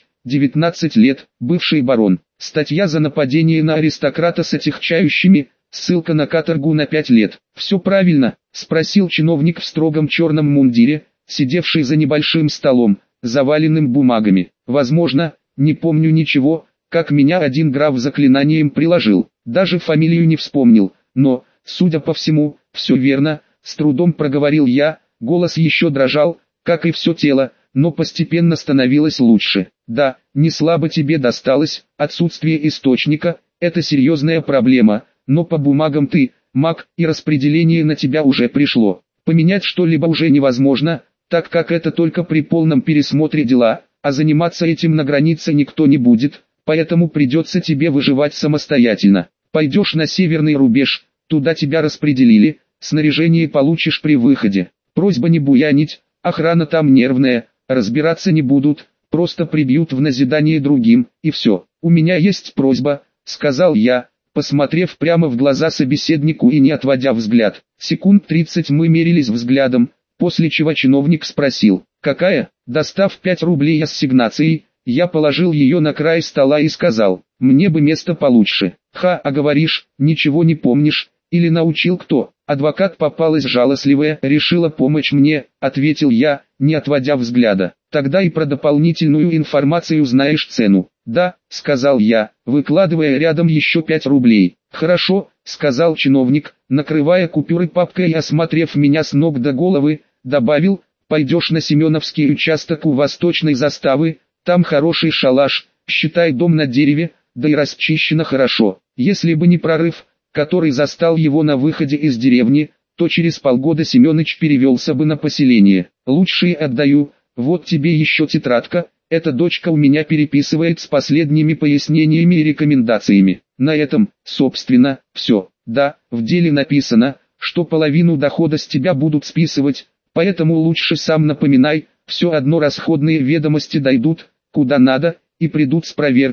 19 лет, бывший барон. Статья за нападение на аристократа с отягчающими, ссылка на каторгу на 5 лет. «Все правильно?» – спросил чиновник в строгом черном мундире, сидевший за небольшим столом, заваленным бумагами. «Возможно, не помню ничего, как меня один граф заклинанием приложил, даже фамилию не вспомнил, но, судя по всему, все верно», – с трудом проговорил я, голос еще дрожал, как и все тело, но постепенно становилось лучше. «Да, не слабо тебе досталось, отсутствие источника – это серьезная проблема, но по бумагам ты, маг, и распределение на тебя уже пришло. Поменять что-либо уже невозможно, так как это только при полном пересмотре дела, а заниматься этим на границе никто не будет, поэтому придется тебе выживать самостоятельно. Пойдешь на северный рубеж, туда тебя распределили, снаряжение получишь при выходе. Просьба не буянить, охрана там нервная, разбираться не будут, просто прибьют в назидание другим, и все. У меня есть просьба», — сказал я, посмотрев прямо в глаза собеседнику и не отводя взгляд. Секунд 30 мы мерились взглядом, после чего чиновник спросил, «Какая?» Достав 5 рублей ассигнацией, я положил ее на край стола и сказал, «Мне бы место получше». «Ха, а говоришь, ничего не помнишь, или научил кто?» «Адвокат попалась жалостливая, решила помочь мне», — ответил я, не отводя взгляда. «Тогда и про дополнительную информацию знаешь цену». «Да», — сказал я, выкладывая рядом еще 5 рублей. «Хорошо», — сказал чиновник, накрывая купюры папкой и осмотрев меня с ног до головы, добавил, «Пойдешь на Семеновский участок у восточной заставы, там хороший шалаш, считай дом на дереве, да и расчищено хорошо. Если бы не прорыв, который застал его на выходе из деревни, то через полгода Семёныч перевелся бы на поселение. Лучшие отдаю, вот тебе еще тетрадка, эта дочка у меня переписывает с последними пояснениями и рекомендациями. На этом, собственно, все. Да, в деле написано, что половину дохода с тебя будут списывать, поэтому лучше сам напоминай, все одно расходные ведомости дойдут, куда надо, и придут с проверкой,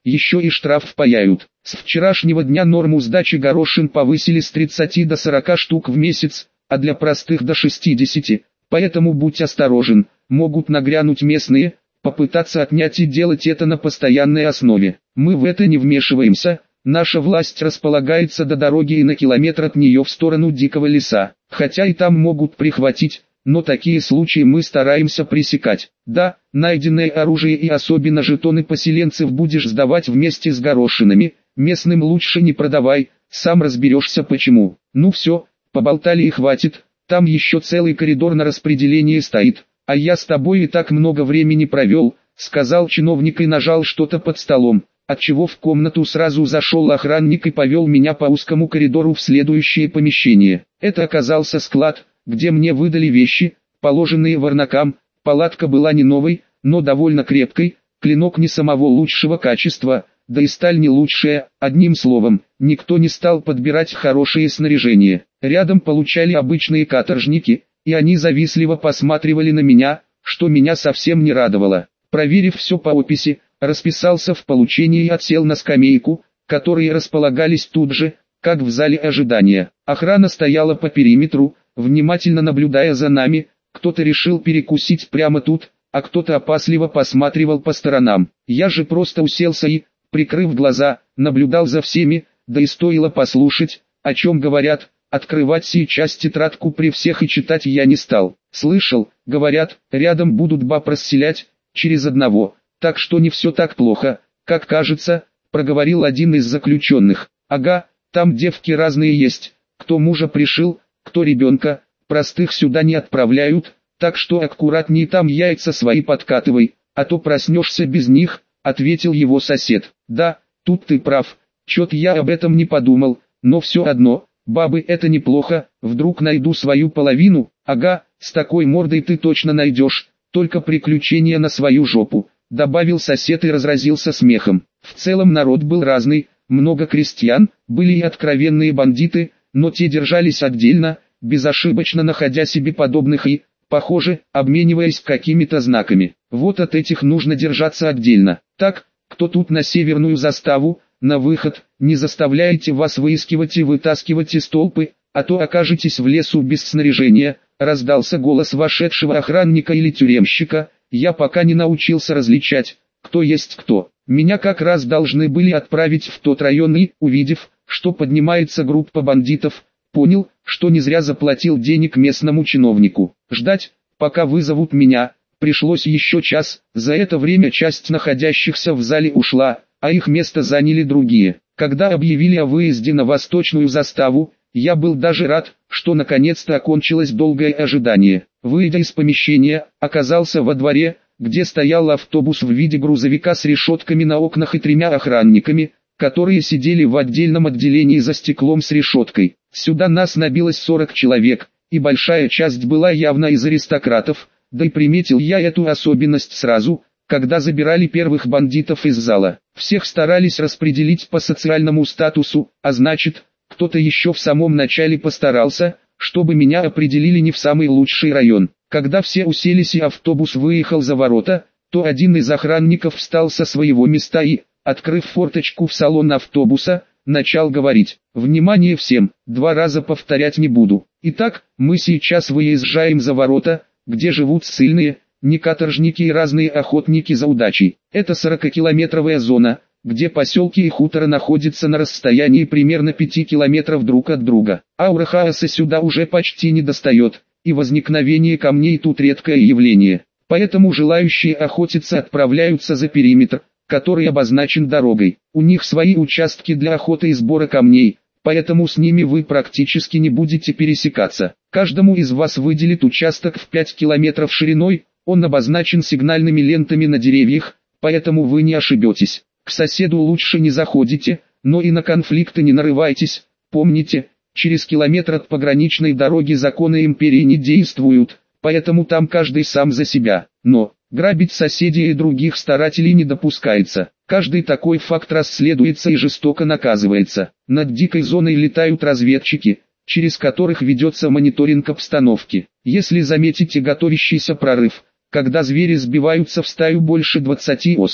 еще и штраф впаяют. С вчерашнего дня норму сдачи горошин повысили с 30 до 40 штук в месяц, а для простых до 60, поэтому будь осторожен, могут нагрянуть местные, попытаться отнять и делать это на постоянной основе. Мы в это не вмешиваемся, наша власть располагается до дороги и на километр от нее в сторону дикого леса, хотя и там могут прихватить, но такие случаи мы стараемся пресекать. Да, найденное оружие и особенно жетоны поселенцев будешь сдавать вместе с горошинами, местным лучше не продавай, сам разберешься почему. Ну все, поболтали и хватит, там еще целый коридор на распределение стоит, а я с тобой и так много времени провел, сказал чиновник и нажал что-то под столом, отчего в комнату сразу зашел охранник и повел меня по узкому коридору в следующее помещение. Это оказался склад, где мне выдали вещи, положенные варнакам. Палатка была не новой, но довольно крепкой, клинок не самого лучшего качества, да и сталь не лучшая, одним словом, никто не стал подбирать хорошее снаряжение. Рядом получали обычные каторжники, и они завистливо посматривали на меня, что меня совсем не радовало. Проверив все по описи, расписался в получении и отсел на скамейку, которые располагались тут же, как в зале ожидания. Охрана стояла по периметру, внимательно наблюдая за нами, кто-то решил перекусить прямо тут, а кто-то опасливо посматривал по сторонам. Я же просто уселся и, прикрыв глаза, наблюдал за всеми, да и стоило послушать, о чем говорят, открывать сейчас тетрадку при всех и читать я не стал. Слышал, говорят, рядом будут баб расселять, через одного, так что не все так плохо, как кажется, проговорил один из заключенных. Ага, там девки разные есть, кто мужа пришил, кто ребенка, простых сюда не отправляют, так что аккуратней там яйца свои подкатывай, а то проснешься без них, ответил его сосед. Да, тут ты прав, чё-то я об этом не подумал, но все одно, бабы это неплохо, вдруг найду свою половину, ага, с такой мордой ты точно найдешь, только приключения на свою жопу, добавил сосед и разразился смехом. В целом народ был разный, много крестьян, были и откровенные бандиты, но те держались отдельно, безошибочно находя себе подобных и, похоже, обмениваясь какими-то знаками. Вот от этих нужно держаться отдельно. Так, кто тут на северную заставу, на выход, не заставляйте вас выискивать и вытаскивать из толпы, а то окажетесь в лесу без снаряжения, раздался голос вошедшего охранника или тюремщика. Я пока не научился различать, кто есть кто. Меня как раз должны были отправить в тот район и, увидев, что поднимается группа бандитов, понял, что не зря заплатил денег местному чиновнику. Ждать, пока вызовут меня, пришлось еще час. За это время часть находящихся в зале ушла, а их место заняли другие. Когда объявили о выезде на восточную заставу, я был даже рад, что наконец-то окончилось долгое ожидание. Выйдя из помещения, оказался во дворе, где стоял автобус в виде грузовика с решетками на окнах и 3 охранниками, которые сидели в отдельном отделении за стеклом с решеткой. Сюда нас набилось 40 человек, и большая часть была явно из аристократов, да и приметил я эту особенность сразу, когда забирали первых бандитов из зала. Всех старались распределить по социальному статусу, а значит, кто-то еще в самом начале постарался, чтобы меня определили не в самый лучший район. Когда все уселись и автобус выехал за ворота, то один из охранников встал со своего места и, открыв форточку в салон автобуса, начал говорить: «Внимание всем, 2 раза повторять не буду. Итак, мы сейчас выезжаем за ворота, где живут ссыльные, не каторжники и разные охотники за удачей. Это 40-километровая зона, где поселки и хуторы находятся на расстоянии примерно 5 километров друг от друга. Аура хаоса сюда уже почти не достает, и возникновение камней тут редкое явление. Поэтому желающие охотиться отправляются за периметр, который обозначен дорогой. У них свои участки для охоты и сбора камней, поэтому с ними вы практически не будете пересекаться. Каждому из вас выделит участок в 5 километров шириной, он обозначен сигнальными лентами на деревьях, поэтому вы не ошибетесь. К соседу лучше не заходите, но и на конфликты не нарывайтесь. Помните, через километр от пограничной дороги законы империи не действуют, поэтому там каждый сам за себя. Но грабить соседей и других старателей не допускается. Каждый такой факт расследуется и жестоко наказывается. Над дикой зоной летают разведчики, через которых ведется мониторинг обстановки. Если заметите готовящийся прорыв, когда звери сбиваются в стаю больше 20 особей,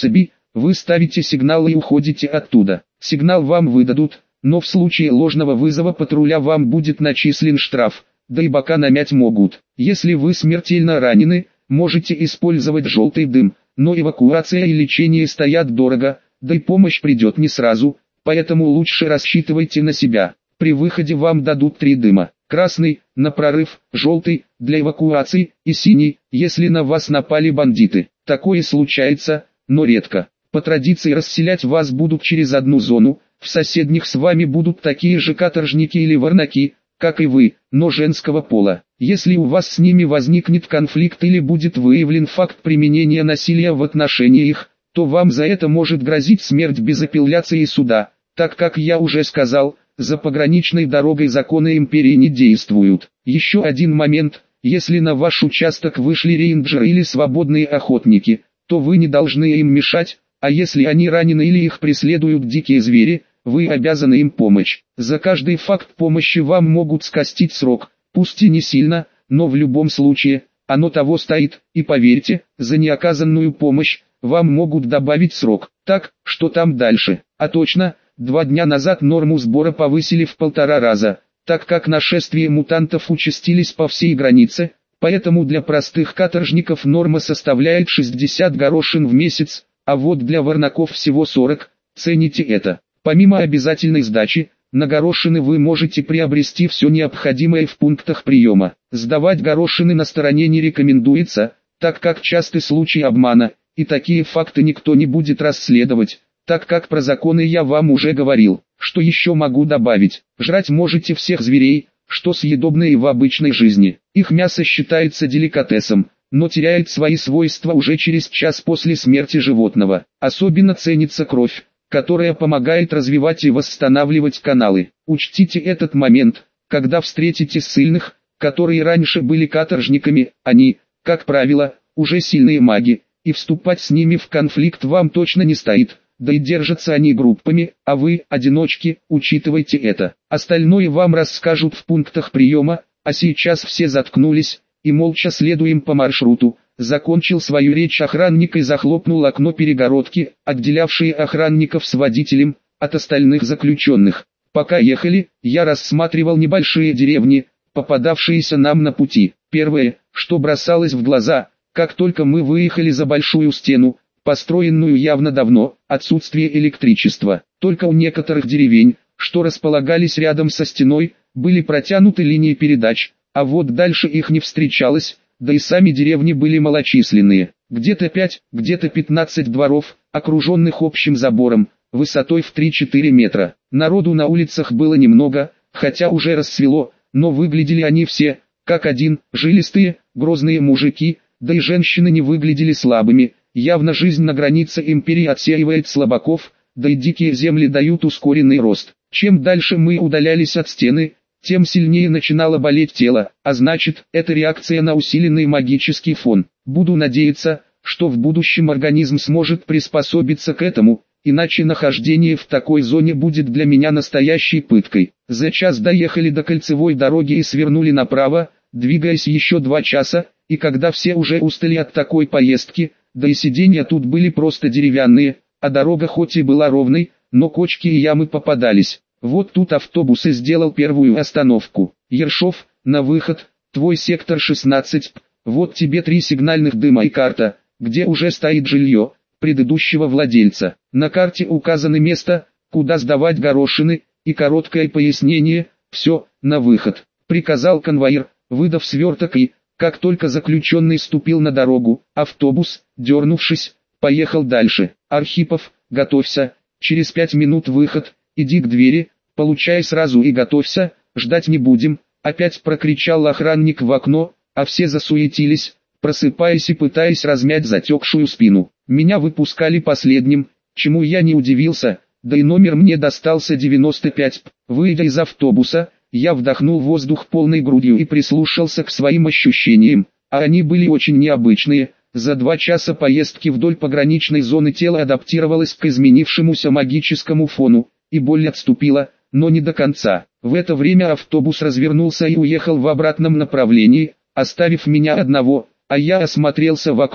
вы ставите сигнал и уходите оттуда. Сигнал вам выдадут, но в случае ложного вызова патруля вам будет начислен штраф, да и бока намять могут. Если вы смертельно ранены, можете использовать желтый дым, но эвакуация и лечение стоят дорого, да и помощь придет не сразу, поэтому лучше рассчитывайте на себя. При выходе вам дадут 3 дыма: красный – на прорыв, желтый – для эвакуации и синий, если на вас напали бандиты. Такое случается, но редко. По традиции расселять вас будут через одну зону, в соседних с вами будут такие же каторжники или варнаки, как и вы, но женского пола. Если у вас с ними возникнет конфликт или будет выявлен факт применения насилия в отношении их, то вам за это может грозить смерть без апелляции и суда, так как я уже сказал, за пограничной дорогой законы империи не действуют. Еще один момент: если на ваш участок вышли рейнджеры или свободные охотники, то вы не должны им мешать, а если они ранены или их преследуют дикие звери, вы обязаны им помочь. За каждый факт помощи вам могут скостить срок, пусть и не сильно, но в любом случае, оно того стоит, и поверьте, за неоказанную помощь, вам могут добавить срок. Так, что там дальше? А точно, 2 дня назад норму сбора повысили в 1,5 раза, так как нашествия мутантов участились по всей границе, поэтому для простых каторжников норма составляет 60 горошин в месяц, а вот для варнаков всего 40, цените это. Помимо обязательной сдачи, на горошины вы можете приобрести все необходимое в пунктах приема. Сдавать горошины на стороне не рекомендуется, так как часты случаи обмана, и такие факты никто не будет расследовать, так как про законы я вам уже говорил. Что еще могу добавить? Жрать можете всех зверей, что съедобные в обычной жизни. Их мясо считается деликатесом, но теряет свои свойства уже через час после смерти животного. Особенно ценится кровь, которая помогает развивать и восстанавливать каналы. Учтите этот момент, когда встретите ссыльных, которые раньше были каторжниками. Они, как правило, уже сильные маги, и вступать с ними в конфликт вам точно не стоит. Да и держатся они группами, а вы, одиночки, учитывайте это. Остальное вам расскажут в пунктах приема, а сейчас все заткнулись, и молча следуем по маршруту. Закончил свою речь охранник и захлопнул окно перегородки, отделявшие охранников с водителем от остальных заключенных. Пока ехали, я рассматривал небольшие деревни, попадавшиеся нам на пути. Первое, что бросалось в глаза, как только мы выехали за большую стену, построенную явно давно, отсутствие электричества. Только у некоторых деревень, что располагались рядом со стеной, были протянуты линии передач, а вот дальше их не встречалось, да и сами деревни были малочисленные. Где-то 5, где-то 15 дворов, окруженных общим забором, высотой в 3-4 метра. Народу на улицах было немного, хотя уже рассвело, но выглядели они все, как один, жилистые, грозные мужики, да и женщины не выглядели слабыми. Явно жизнь на границе империи отсеивает слабаков, да и дикие земли дают ускоренный рост. Чем дальше мы удалялись от стены, тем сильнее начинало болеть тело, а значит, это реакция на усиленный магический фон. Буду надеяться, что в будущем организм сможет приспособиться к этому, иначе нахождение в такой зоне будет для меня настоящей пыткой. За час доехали до кольцевой дороги и свернули направо, двигаясь еще 2 часа, и когда все уже устали от такой поездки, да и сиденья тут были просто деревянные, а дорога хоть и была ровной, но кочки и ямы попадались. Вот тут автобус и сделал первую остановку. Ершов, на выход, твой сектор 16, вот тебе 3 сигнальных дыма и карта, где уже стоит жилье предыдущего владельца. На карте указаны место, куда сдавать горошины, и короткое пояснение: все, на выход, приказал конвоир, выдав сверток, и, как только заключенный ступил на дорогу, автобус, дернувшись, поехал дальше. Архипов, готовься, через 5 минут выход. Иди к двери, получай сразу и готовься, ждать не будем, опять прокричал охранник в окно, а все засуетились, просыпаясь и пытаясь размять затекшую спину. Меня выпускали последним, чему я не удивился, да и номер мне достался 95. Выйдя из автобуса, я вдохнул воздух полной грудью и прислушался к своим ощущениям, а они были очень необычные. За 2 часа поездки вдоль пограничной зоны тело адаптировалось к изменившемуся магическому фону, и боль отступила, но не до конца. В это время автобус развернулся и уехал в обратном направлении, оставив меня одного, а я осмотрелся вокруг,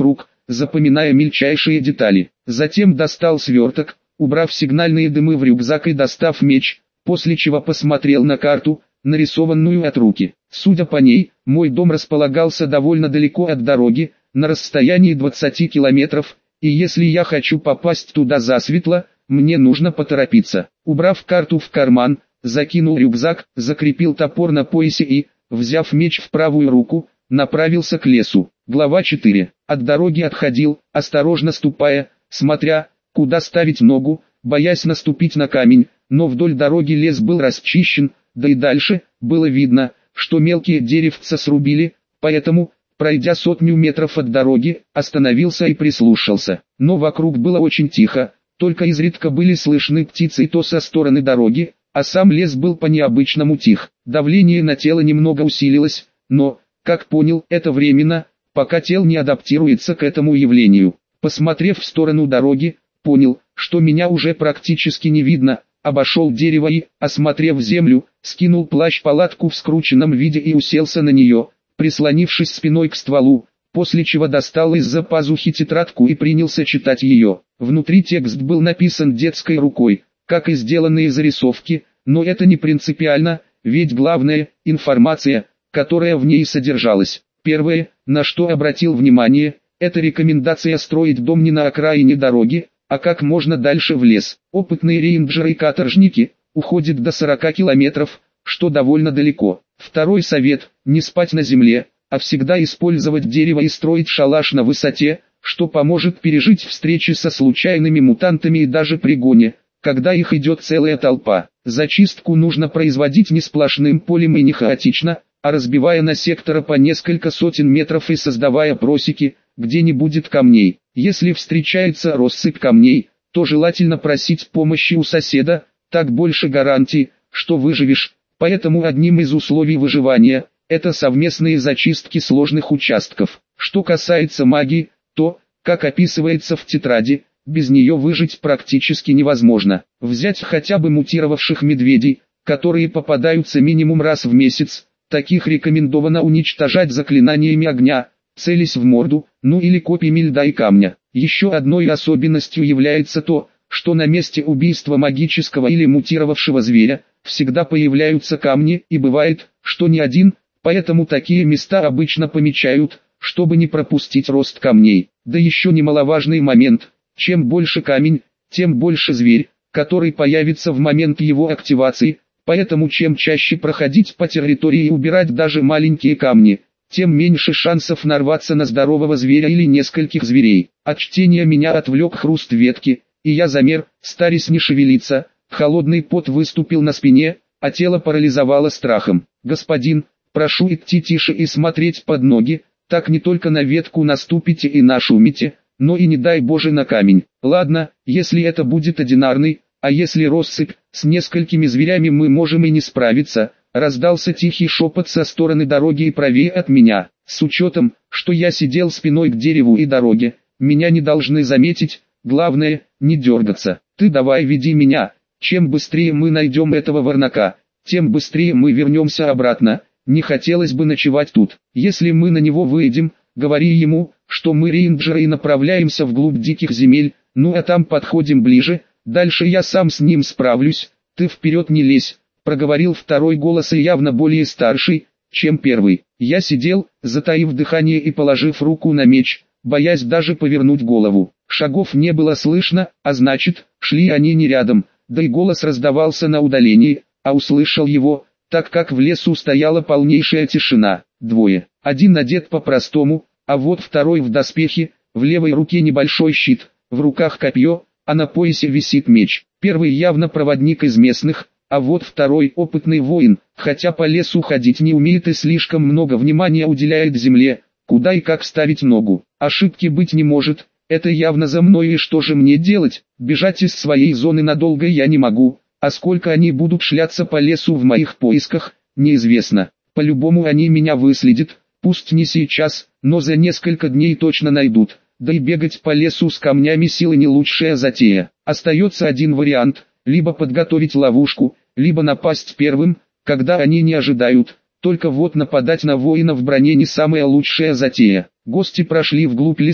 запоминая мельчайшие детали. Затем достал сверток, убрав сигнальные дымы в рюкзак и достав меч, после чего посмотрел на карту, нарисованную от руки. Судя по ней, мой дом располагался довольно далеко от дороги, на расстоянии 20 километров, и если я хочу попасть туда засветло, мне нужно поторопиться. Убрав карту в карман, закинул рюкзак, закрепил топор на поясе и, взяв меч в правую руку, направился к лесу. Глава 4. От дороги отходил, осторожно ступая, смотря, куда ставить ногу, боясь наступить на камень, но вдоль дороги лес был расчищен, да и дальше, было видно, что мелкие деревца срубили, поэтому, пройдя 100 метров от дороги, остановился и прислушался. Но вокруг было очень тихо, только изредка были слышны птицы и то со стороны дороги, а сам лес был по-необычному тих. Давление на тело немного усилилось, но, как понял, это временно, пока тело не адаптируется к этому явлению. Посмотрев в сторону дороги, понял, что меня уже практически не видно, обошел дерево и, осмотрев землю, скинул плащ-палатку в скрученном виде и уселся на нее, прислонившись спиной к стволу, после чего достал из-за пазухи тетрадку и принялся читать ее. Внутри текст был написан детской рукой, как и сделанные зарисовки, но это не принципиально, ведь главное – информация, которая в ней содержалась. Первое, на что обратил внимание, это рекомендация строить дом не на окраине дороги, а как можно дальше в лес. Опытные рейнджеры и каторжники уходят до 40 километров, что довольно далеко. Второй совет – не спать на земле, а всегда использовать дерево и строить шалаш на высоте, что поможет пережить встречи со случайными мутантами и даже пригоне, когда их идет целая толпа. Зачистку нужно производить не сплошным полем и не хаотично, а разбивая на сектора по несколько сотен метров и создавая просеки, где не будет камней. Если встречается россыпь камней, то желательно просить помощи у соседа, так больше гарантий, что выживешь. Поэтому одним из условий выживания – это совместные зачистки сложных участков. Что касается магии, то, как описывается в тетради, без нее выжить практически невозможно. Взять хотя бы мутировавших медведей, которые попадаются минимум раз в месяц, таких рекомендовано уничтожать заклинаниями огня, целясь в морду, ну или копьями льда и камня. Еще одной особенностью является то, что на месте убийства магического или мутировавшего зверя, всегда появляются камни, и бывает, что не один, поэтому такие места обычно помечают, чтобы не пропустить рост камней. Да еще немаловажный момент, чем больше камень, тем больше зверь, который появится в момент его активации, поэтому чем чаще проходить по территории и убирать даже маленькие камни, тем меньше шансов нарваться на здорового зверя или нескольких зверей. От чтения меня отвлек хруст ветки, и я замер, стараясь не шевелиться, холодный пот выступил на спине, а тело парализовало страхом. «Господин, прошу идти тише и смотреть под ноги, так не только на ветку наступите и нашумите, но и не дай Боже на камень. Ладно, если это будет одинарный, а если россыпь, с несколькими зверями мы можем и не справиться», раздался тихий шепот со стороны дороги и правее от меня. С учетом, что я сидел спиной к дереву и дороге, меня не должны заметить, главное, не дергаться. «Ты давай веди меня, чем быстрее мы найдем этого варнака, тем быстрее мы вернемся обратно, не хотелось бы ночевать тут. Если мы на него выйдем, говори ему, что мы рейнджеры и направляемся вглубь диких земель, ну а там подходим ближе, дальше я сам с ним справлюсь, ты вперед не лезь», проговорил второй голос и явно более старший, чем первый. Я сидел, затаив дыхание и положив руку на меч, боясь даже повернуть голову. Шагов не было слышно, а значит, шли они не рядом, да и голос раздавался на удалении, а услышал его, так как в лесу стояла полнейшая тишина. Двое. Один одет по-простому, а вот второй в доспехе, в левой руке небольшой щит, в руках копье, а на поясе висит меч. Первый явно проводник из местных, а вот второй опытный воин, хотя по лесу ходить не умеет и слишком много внимания уделяет земле, куда и как ставить ногу. Ошибки быть не может, это явно за мной, и что же мне делать? Бежать из своей зоны надолго я не могу, а сколько они будут шляться по лесу в моих поисках, неизвестно. По-любому они меня выследят, пусть не сейчас, но за несколько дней точно найдут. Да и бегать по лесу с камнями силы не лучшая затея. Остается один вариант, либо подготовить ловушку, либо напасть первым, когда они не ожидают. Только вот нападать на воина в броне не самая лучшая затея. Гости прошли вглубь леса,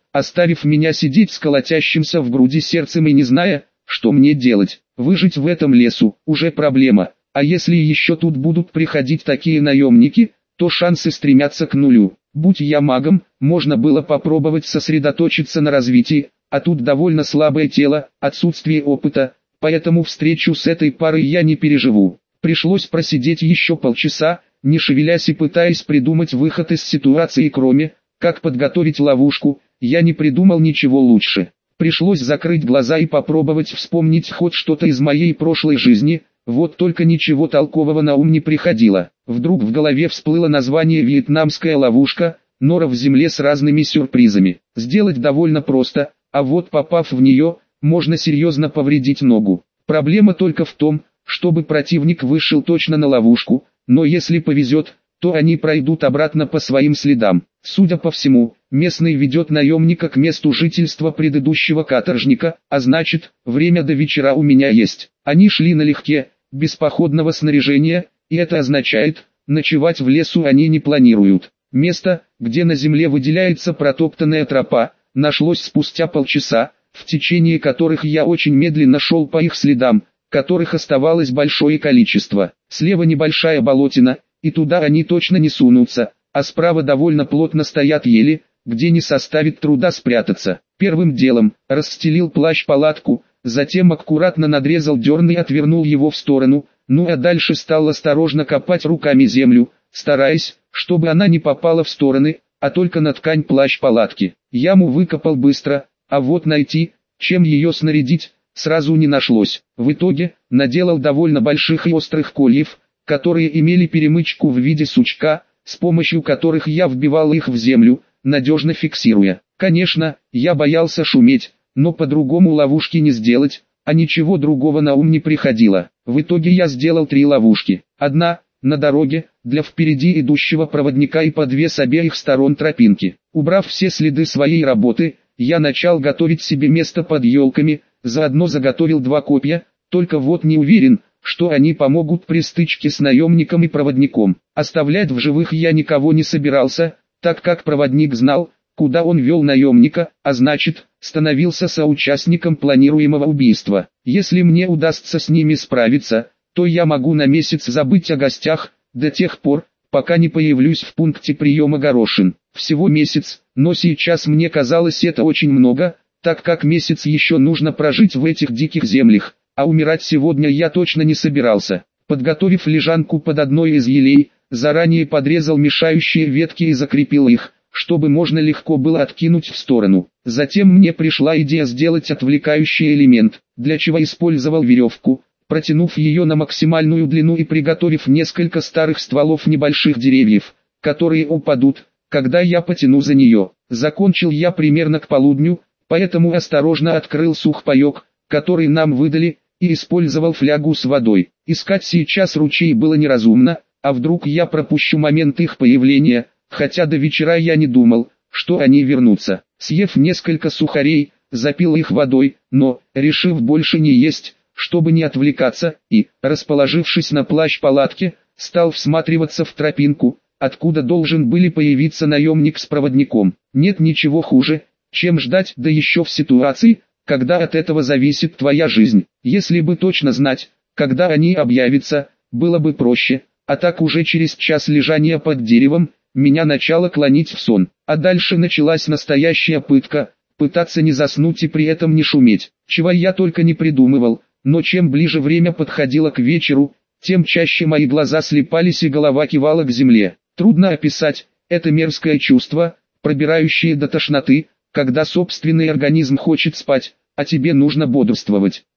оставив меня сидеть с колотящимся в груди сердцем и не зная, что мне делать. Выжить в этом лесу уже проблема, а если еще тут будут приходить такие наемники, то шансы стремятся к нулю. Будь я магом, можно было попробовать сосредоточиться на развитии, а тут довольно слабое тело, отсутствие опыта, поэтому встречу с этой парой я не переживу. Пришлось просидеть еще полчаса, не шевелясь и пытаясь придумать выход из ситуации, кроме как подготовить ловушку. Я не придумал ничего лучше. Пришлось закрыть глаза и попробовать вспомнить хоть что-то из моей прошлой жизни, вот только ничего толкового на ум не приходило. Вдруг в голове всплыло название «Вьетнамская ловушка», нора в земле с разными сюрпризами. Сделать довольно просто, а вот попав в нее, можно серьезно повредить ногу. Проблема только в том, чтобы противник вышел точно на ловушку, но если повезет, то они пройдут обратно по своим следам. Судя по всему, местный ведет наемника к месту жительства предыдущего каторжника, а значит, время до вечера у меня есть. Они шли налегке, без походного снаряжения, и это означает, ночевать в лесу они не планируют. Место, где на земле выделяется протоптанная тропа, нашлось спустя полчаса, в течение которых я очень медленно шел по их следам, которых оставалось большое количество. Слева небольшая болотина, и туда они точно не сунутся, а справа довольно плотно стоят ели, где не составит труда спрятаться. Первым делом, расстелил плащ-палатку, затем аккуратно надрезал дерн и отвернул его в сторону, ну а дальше стал осторожно копать руками землю, стараясь, чтобы она не попала в стороны, а только на ткань плащ-палатки. Яму выкопал быстро, а вот найти, чем ее снарядить, сразу не нашлось. В итоге, наделал довольно больших и острых кольев, которые имели перемычку в виде сучка, с помощью которых я вбивал их в землю, надежно фиксируя. Конечно, я боялся шуметь, но по-другому ловушки не сделать, а ничего другого на ум не приходило. В итоге я сделал 3 ловушки. Одна – на дороге, для впереди идущего проводника и по 2 с обеих сторон тропинки. Убрав все следы своей работы, я начал готовить себе место под елками, заодно заготовил 2 копья, только вот не уверен, что они помогут при стычке с наемником и проводником. Оставлять в живых я никого не собирался, так как проводник знал, куда он вел наемника, а значит, становился соучастником планируемого убийства. Если мне удастся с ними справиться, то я могу на месяц забыть о гостях, до тех пор, пока не появлюсь в пункте приема горошин. Всего месяц, но сейчас мне казалось это очень много, так как месяц еще нужно прожить в этих диких землях, а умирать сегодня я точно не собирался. Подготовив лежанку под одной из елей, заранее подрезал мешающие ветки и закрепил их, чтобы можно легко было откинуть в сторону. Затем мне пришла идея сделать отвлекающий элемент, для чего использовал веревку, протянув ее на максимальную длину и приготовив несколько старых стволов небольших деревьев, которые упадут, когда я потяну за нее. Закончил я примерно к полудню, поэтому осторожно открыл сухпайок, который нам выдали, и использовал флягу с водой. Искать сейчас ручей было неразумно, а вдруг я пропущу момент их появления, хотя до вечера я не думал, что они вернутся. Съев несколько сухарей, запил их водой, но, решив больше не есть, чтобы не отвлекаться, и, расположившись на плащ-палатке, стал всматриваться в тропинку, откуда должен были появиться наемник с проводником. Нет ничего хуже, чем ждать, да еще в ситуации, когда от этого зависит твоя жизнь. Если бы точно знать, когда они объявятся, было бы проще, а так уже через час лежания под деревом, меня начало клонить в сон. А дальше началась настоящая пытка, пытаться не заснуть и при этом не шуметь, чего я только не придумывал, но чем ближе время подходило к вечеру, тем чаще мои глаза слипались и голова кивала к земле. Трудно описать, это мерзкое чувство, пробирающее до тошноты, когда собственный организм хочет спать, а тебе нужно бодрствовать.